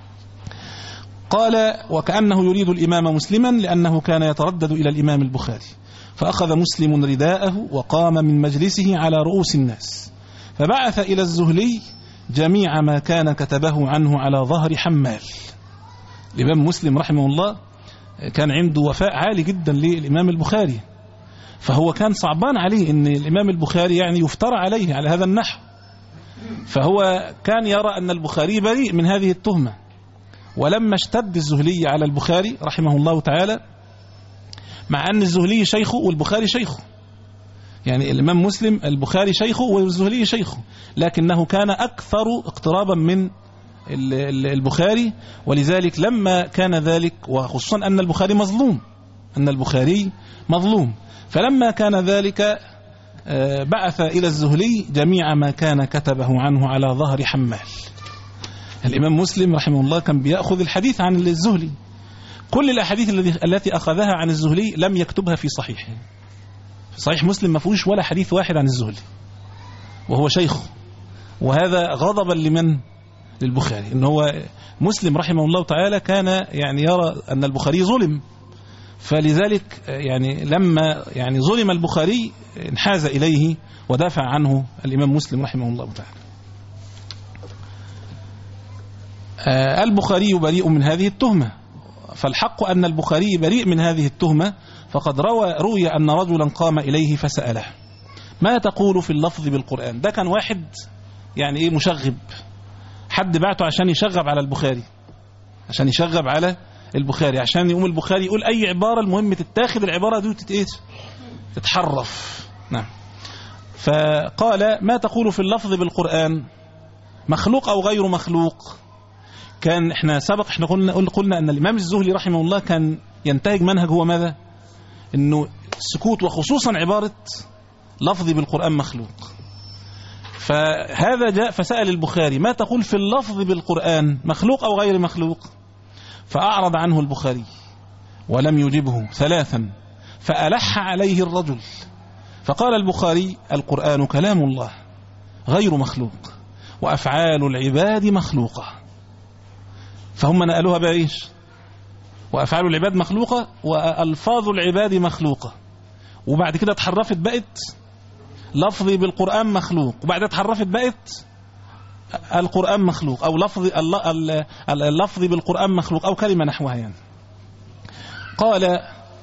قال: وكأنه يريد الإمام مسلما لأنه كان يتردد إلى الإمام البخاري. فأخذ مسلم رداءه وقام من مجلسه على رؤوس الناس، فبعث إلى الزهلي جميع ما كان كتبه عنه على ظهر حمال. الإمام مسلم رحمه الله كان عنده وفاء عالي جدا للإمام البخاري، فهو كان صعبان عليه أن الإمام البخاري يعني يفترى عليه على هذا النحو، فهو كان يرى أن البخاري بريء من هذه التهمة. ولما اشتد الزهلي على البخاري رحمه الله تعالى، مع أن الزهلي شيخه والبخاري شيخه، يعني الإمام مسلم البخاري شيخه والزهلي شيخه، لكنه كان أكثر اقترابا من البخاري. ولذلك لما كان ذلك، وخصوصا أن البخاري مظلوم أن البخاري مظلوم فلما كان ذلك بعث إلى الزهلي جميع ما كان كتبه عنه على ظهر حمال. الإمام مسلم رحمه الله كان بيأخذ الحديث عن الزهلي، كل الأحاديث التي أخذها عن الزهلي لم يكتبها في صحيحه. في صحيح مسلم ما فيهوش ولا حديث واحد عن الزهلي وهو شيخه، وهذا غضبا لمن؟ للبخاري. إن هو مسلم رحمه الله تعالى كان يعني يرى أن البخاري ظلم، فلذلك يعني لما يعني ظلم البخاري انحاز إليه ودافع عنه الإمام مسلم رحمه الله تعالى. آه البخاري بريء من هذه التهمة، فالحق أن البخاري بريء من هذه التهمة. فقد روى روي أن رجلا قام إليه فسأله: ما تقول في اللفظ بالقرآن؟ ده كان واحد يعني إيه مشغب، حد بعته عشان يشغب على البخاري، عشان يشغب على البخاري عشان يقوم البخاري يقول أي عبارة، المهم تتاخد العبارة دي وتتقيت تتحرف. نعم. فقال: ما تقول في اللفظ بالقرآن؟ مخلوق أو غير مخلوق؟ كان احنا سبق احنا قلنا قلنا أن الإمام الزهلي رحمه الله كان ينتهج منهج هو ماذا؟ إنه السكوت، وخصوصا عبارة لفظي بالقرآن مخلوق. فهذا جاء فسأل البخاري: ما تقول في اللفظ بالقرآن مخلوق أو غير مخلوق؟ فأعرض عنه البخاري ولم يجبه ثلاثا، فألح عليه الرجل، فقال البخاري: القرآن كلام الله غير مخلوق، وأفعال العباد مخلوقة. فهم نقلوها بإيش؟ وأفعال العباد مخلوقة وألفاظ العباد مخلوقة، وبعد كده اتحرفت بقت لفظي بالقرآن مخلوق، وبعد كده اتحرفت بقت القرآن مخلوق، أو لفظ اللفظ بالقرآن مخلوق، أو كلمة نحوها يعني. قال: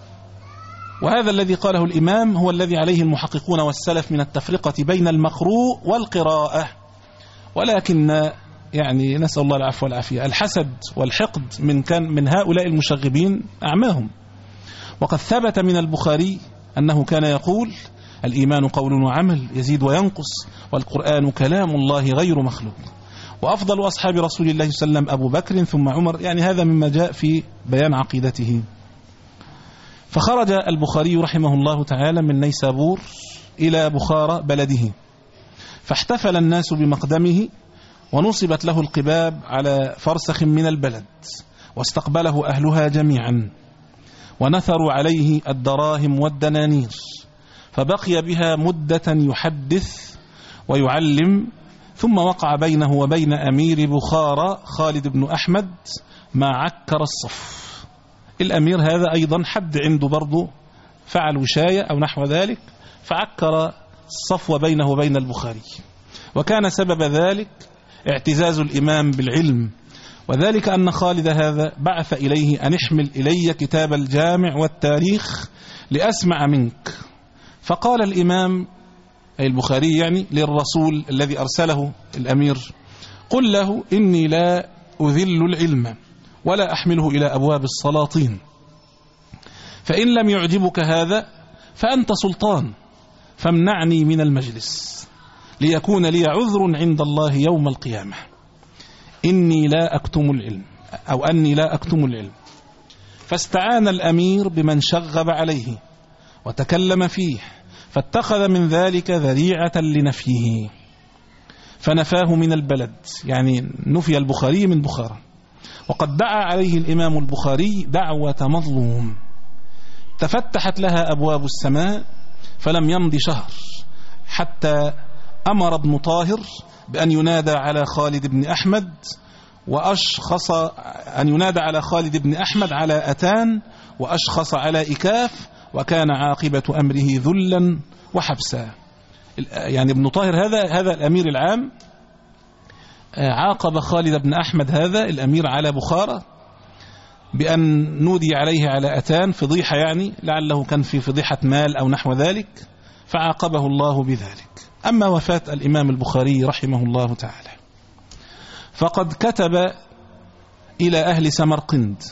وهذا الذي قاله الإمام هو الذي عليه المحققون والسلف من التفرقة بين المقروء والقراءة، ولكن يعني نسأل الله العفو والعافية الحسد والحقد من كان من هؤلاء المشغبين أعماهم. وقد ثبت من البخاري أنه كان يقول: الإيمان قول وعمل يزيد وينقص، والقرآن كلام الله غير مخلوق. وأفضل أصحاب رسول الله صلى الله عليه وسلم أبو بكر ثم عمر. يعني هذا مما جاء في بيان عقيدته. فخرج البخاري رحمه الله تعالى من نيسابور إلى بخارى بلده، فاحتفل الناس بمقدمه، ونصبت له القباب على فرسخ من البلد، واستقبله أهلها جميعا، ونثروا عليه الدراهم والدنانير، فبقي بها مدة يحدث ويعلم. ثم وقع بينه وبين أمير بخارى خالد بن أحمد ما عكر الصف. الأمير هذا أيضا حد عنده برضه فعل وشاية أو نحو ذلك، فعكر الصفو بينه وبين البخاري. وكان سبب ذلك اعتزاز الإمام بالعلم، وذلك أن خالد هذا بعث إليه أن احمل إلي كتاب الجامع والتاريخ لأسمع منك. فقال الإمام أي البخاري يعني للرسول الذي أرسله الأمير: قل له إني لا أذل العلم ولا أحمله إلى أبواب السلاطين، فإن لم يعجبك هذا فأنت سلطان، فامنعني من المجلس ليكون لي عذر عند الله يوم القيامة. إني لا أكتم العلم أو أني لا أكتم العلم. فاستعان الأمير بمن شغب عليه وتكلم فيه، فاتخذ من ذلك ذريعة لنفيه، فنفاه من البلد، يعني نفي البخاري من بخارى. وقد دعا عليه الإمام البخاري دعوة مظلوم تفتحت لها أبواب السماء، فلم يمض شهر حتى أمر ابن طاهر بأن ينادى على خالد بن أحمد، وأشخص أن ينادى على خالد بن أحمد على أتان، وأشخص على إكاف، وكان عاقبة أمره ذلا وحبسا. يعني ابن طاهر هذا هذا الأمير العام عاقب خالد بن أحمد هذا الأمير على بخارى بأن نودي عليه على أتان، فضيحة يعني، لعله كان في فضيحة مال أو نحو ذلك، فعاقبه الله بذلك. أما وفاة الإمام البخاري رحمه الله تعالى فقد كتب إلى أهل سمرقند،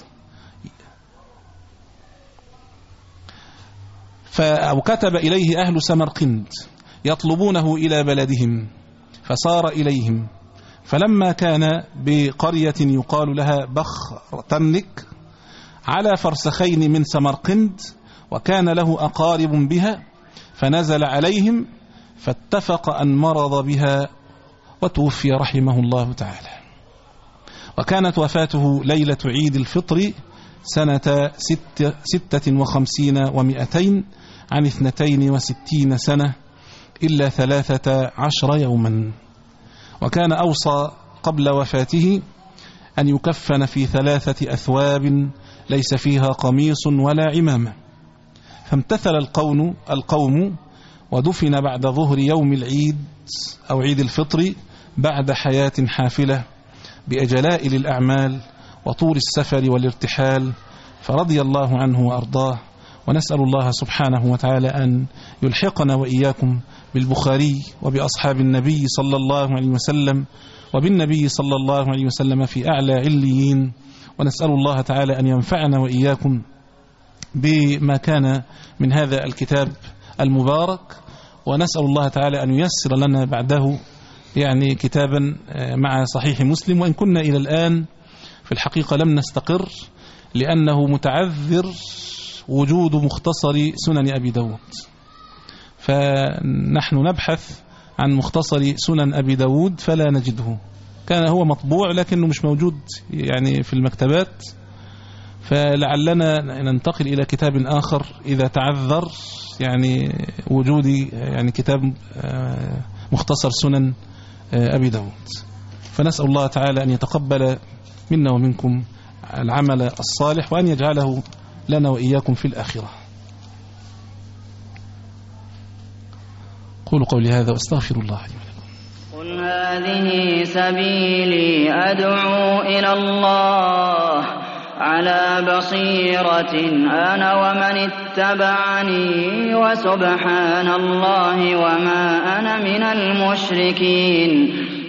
أو كتب إليه أهل سمرقند يطلبونه إلى بلدهم، فصار إليهم. فلما كان بقرية يقال لها بخرتنك على فرسخين من سمرقند، وكان له أقارب بها، فنزل عليهم فاتفق أن مرض بها وتوفي رحمه الله تعالى. وكانت وفاته ليلة عيد الفطر سنة ست ستة وخمسين ومئتين عن اثنتين وستين سنة إلا ثلاثة عشر يوما. وكان أوصى قبل وفاته أن يكفن في ثلاثة أثواب ليس فيها قميص ولا عمامة، فامتثل القوم القوم ودفن بعد ظهر يوم العيد أو عيد الفطر بعد حياة حافلة بأجلائل الأعمال وطول السفر والارتحال، فرضي الله عنه وأرضاه. ونسأل الله سبحانه وتعالى أن يلحقنا وإياكم بالبخاري وبأصحاب النبي صلى الله عليه وسلم وبالنبي صلى الله عليه وسلم في أعلى عليين. ونسأل الله تعالى أن ينفعنا وإياكم بما كان من هذا الكتاب المبارك، ونسأل الله تعالى أن ييسر لنا بعده يعني كتابا مع صحيح مسلم، وإن كنا إلى الآن في الحقيقة لم نستقر لأنه متعذر وجود مختصر سنن أبي داود، فنحن نبحث عن مختصر سنن أبي داود فلا نجده. كان هو مطبوع لكنه مش موجود يعني في المكتبات، فلعلنا ننتقل إلى كتاب آخر إذا تعذر يعني وجود يعني كتاب مختصر سنن أبي داود. فنسأل الله تعالى أن يتقبل منا ومنكم العمل الصالح، وأن يجعله لنا وإياكم في الآخرة. قولوا قولي هذا واستغفر الله لي ولكم. قل هذه سبيلي أدعو إلى الله على بصيرة أنا ومن اتبعني، وسبحان الله وما أنا من المشركين.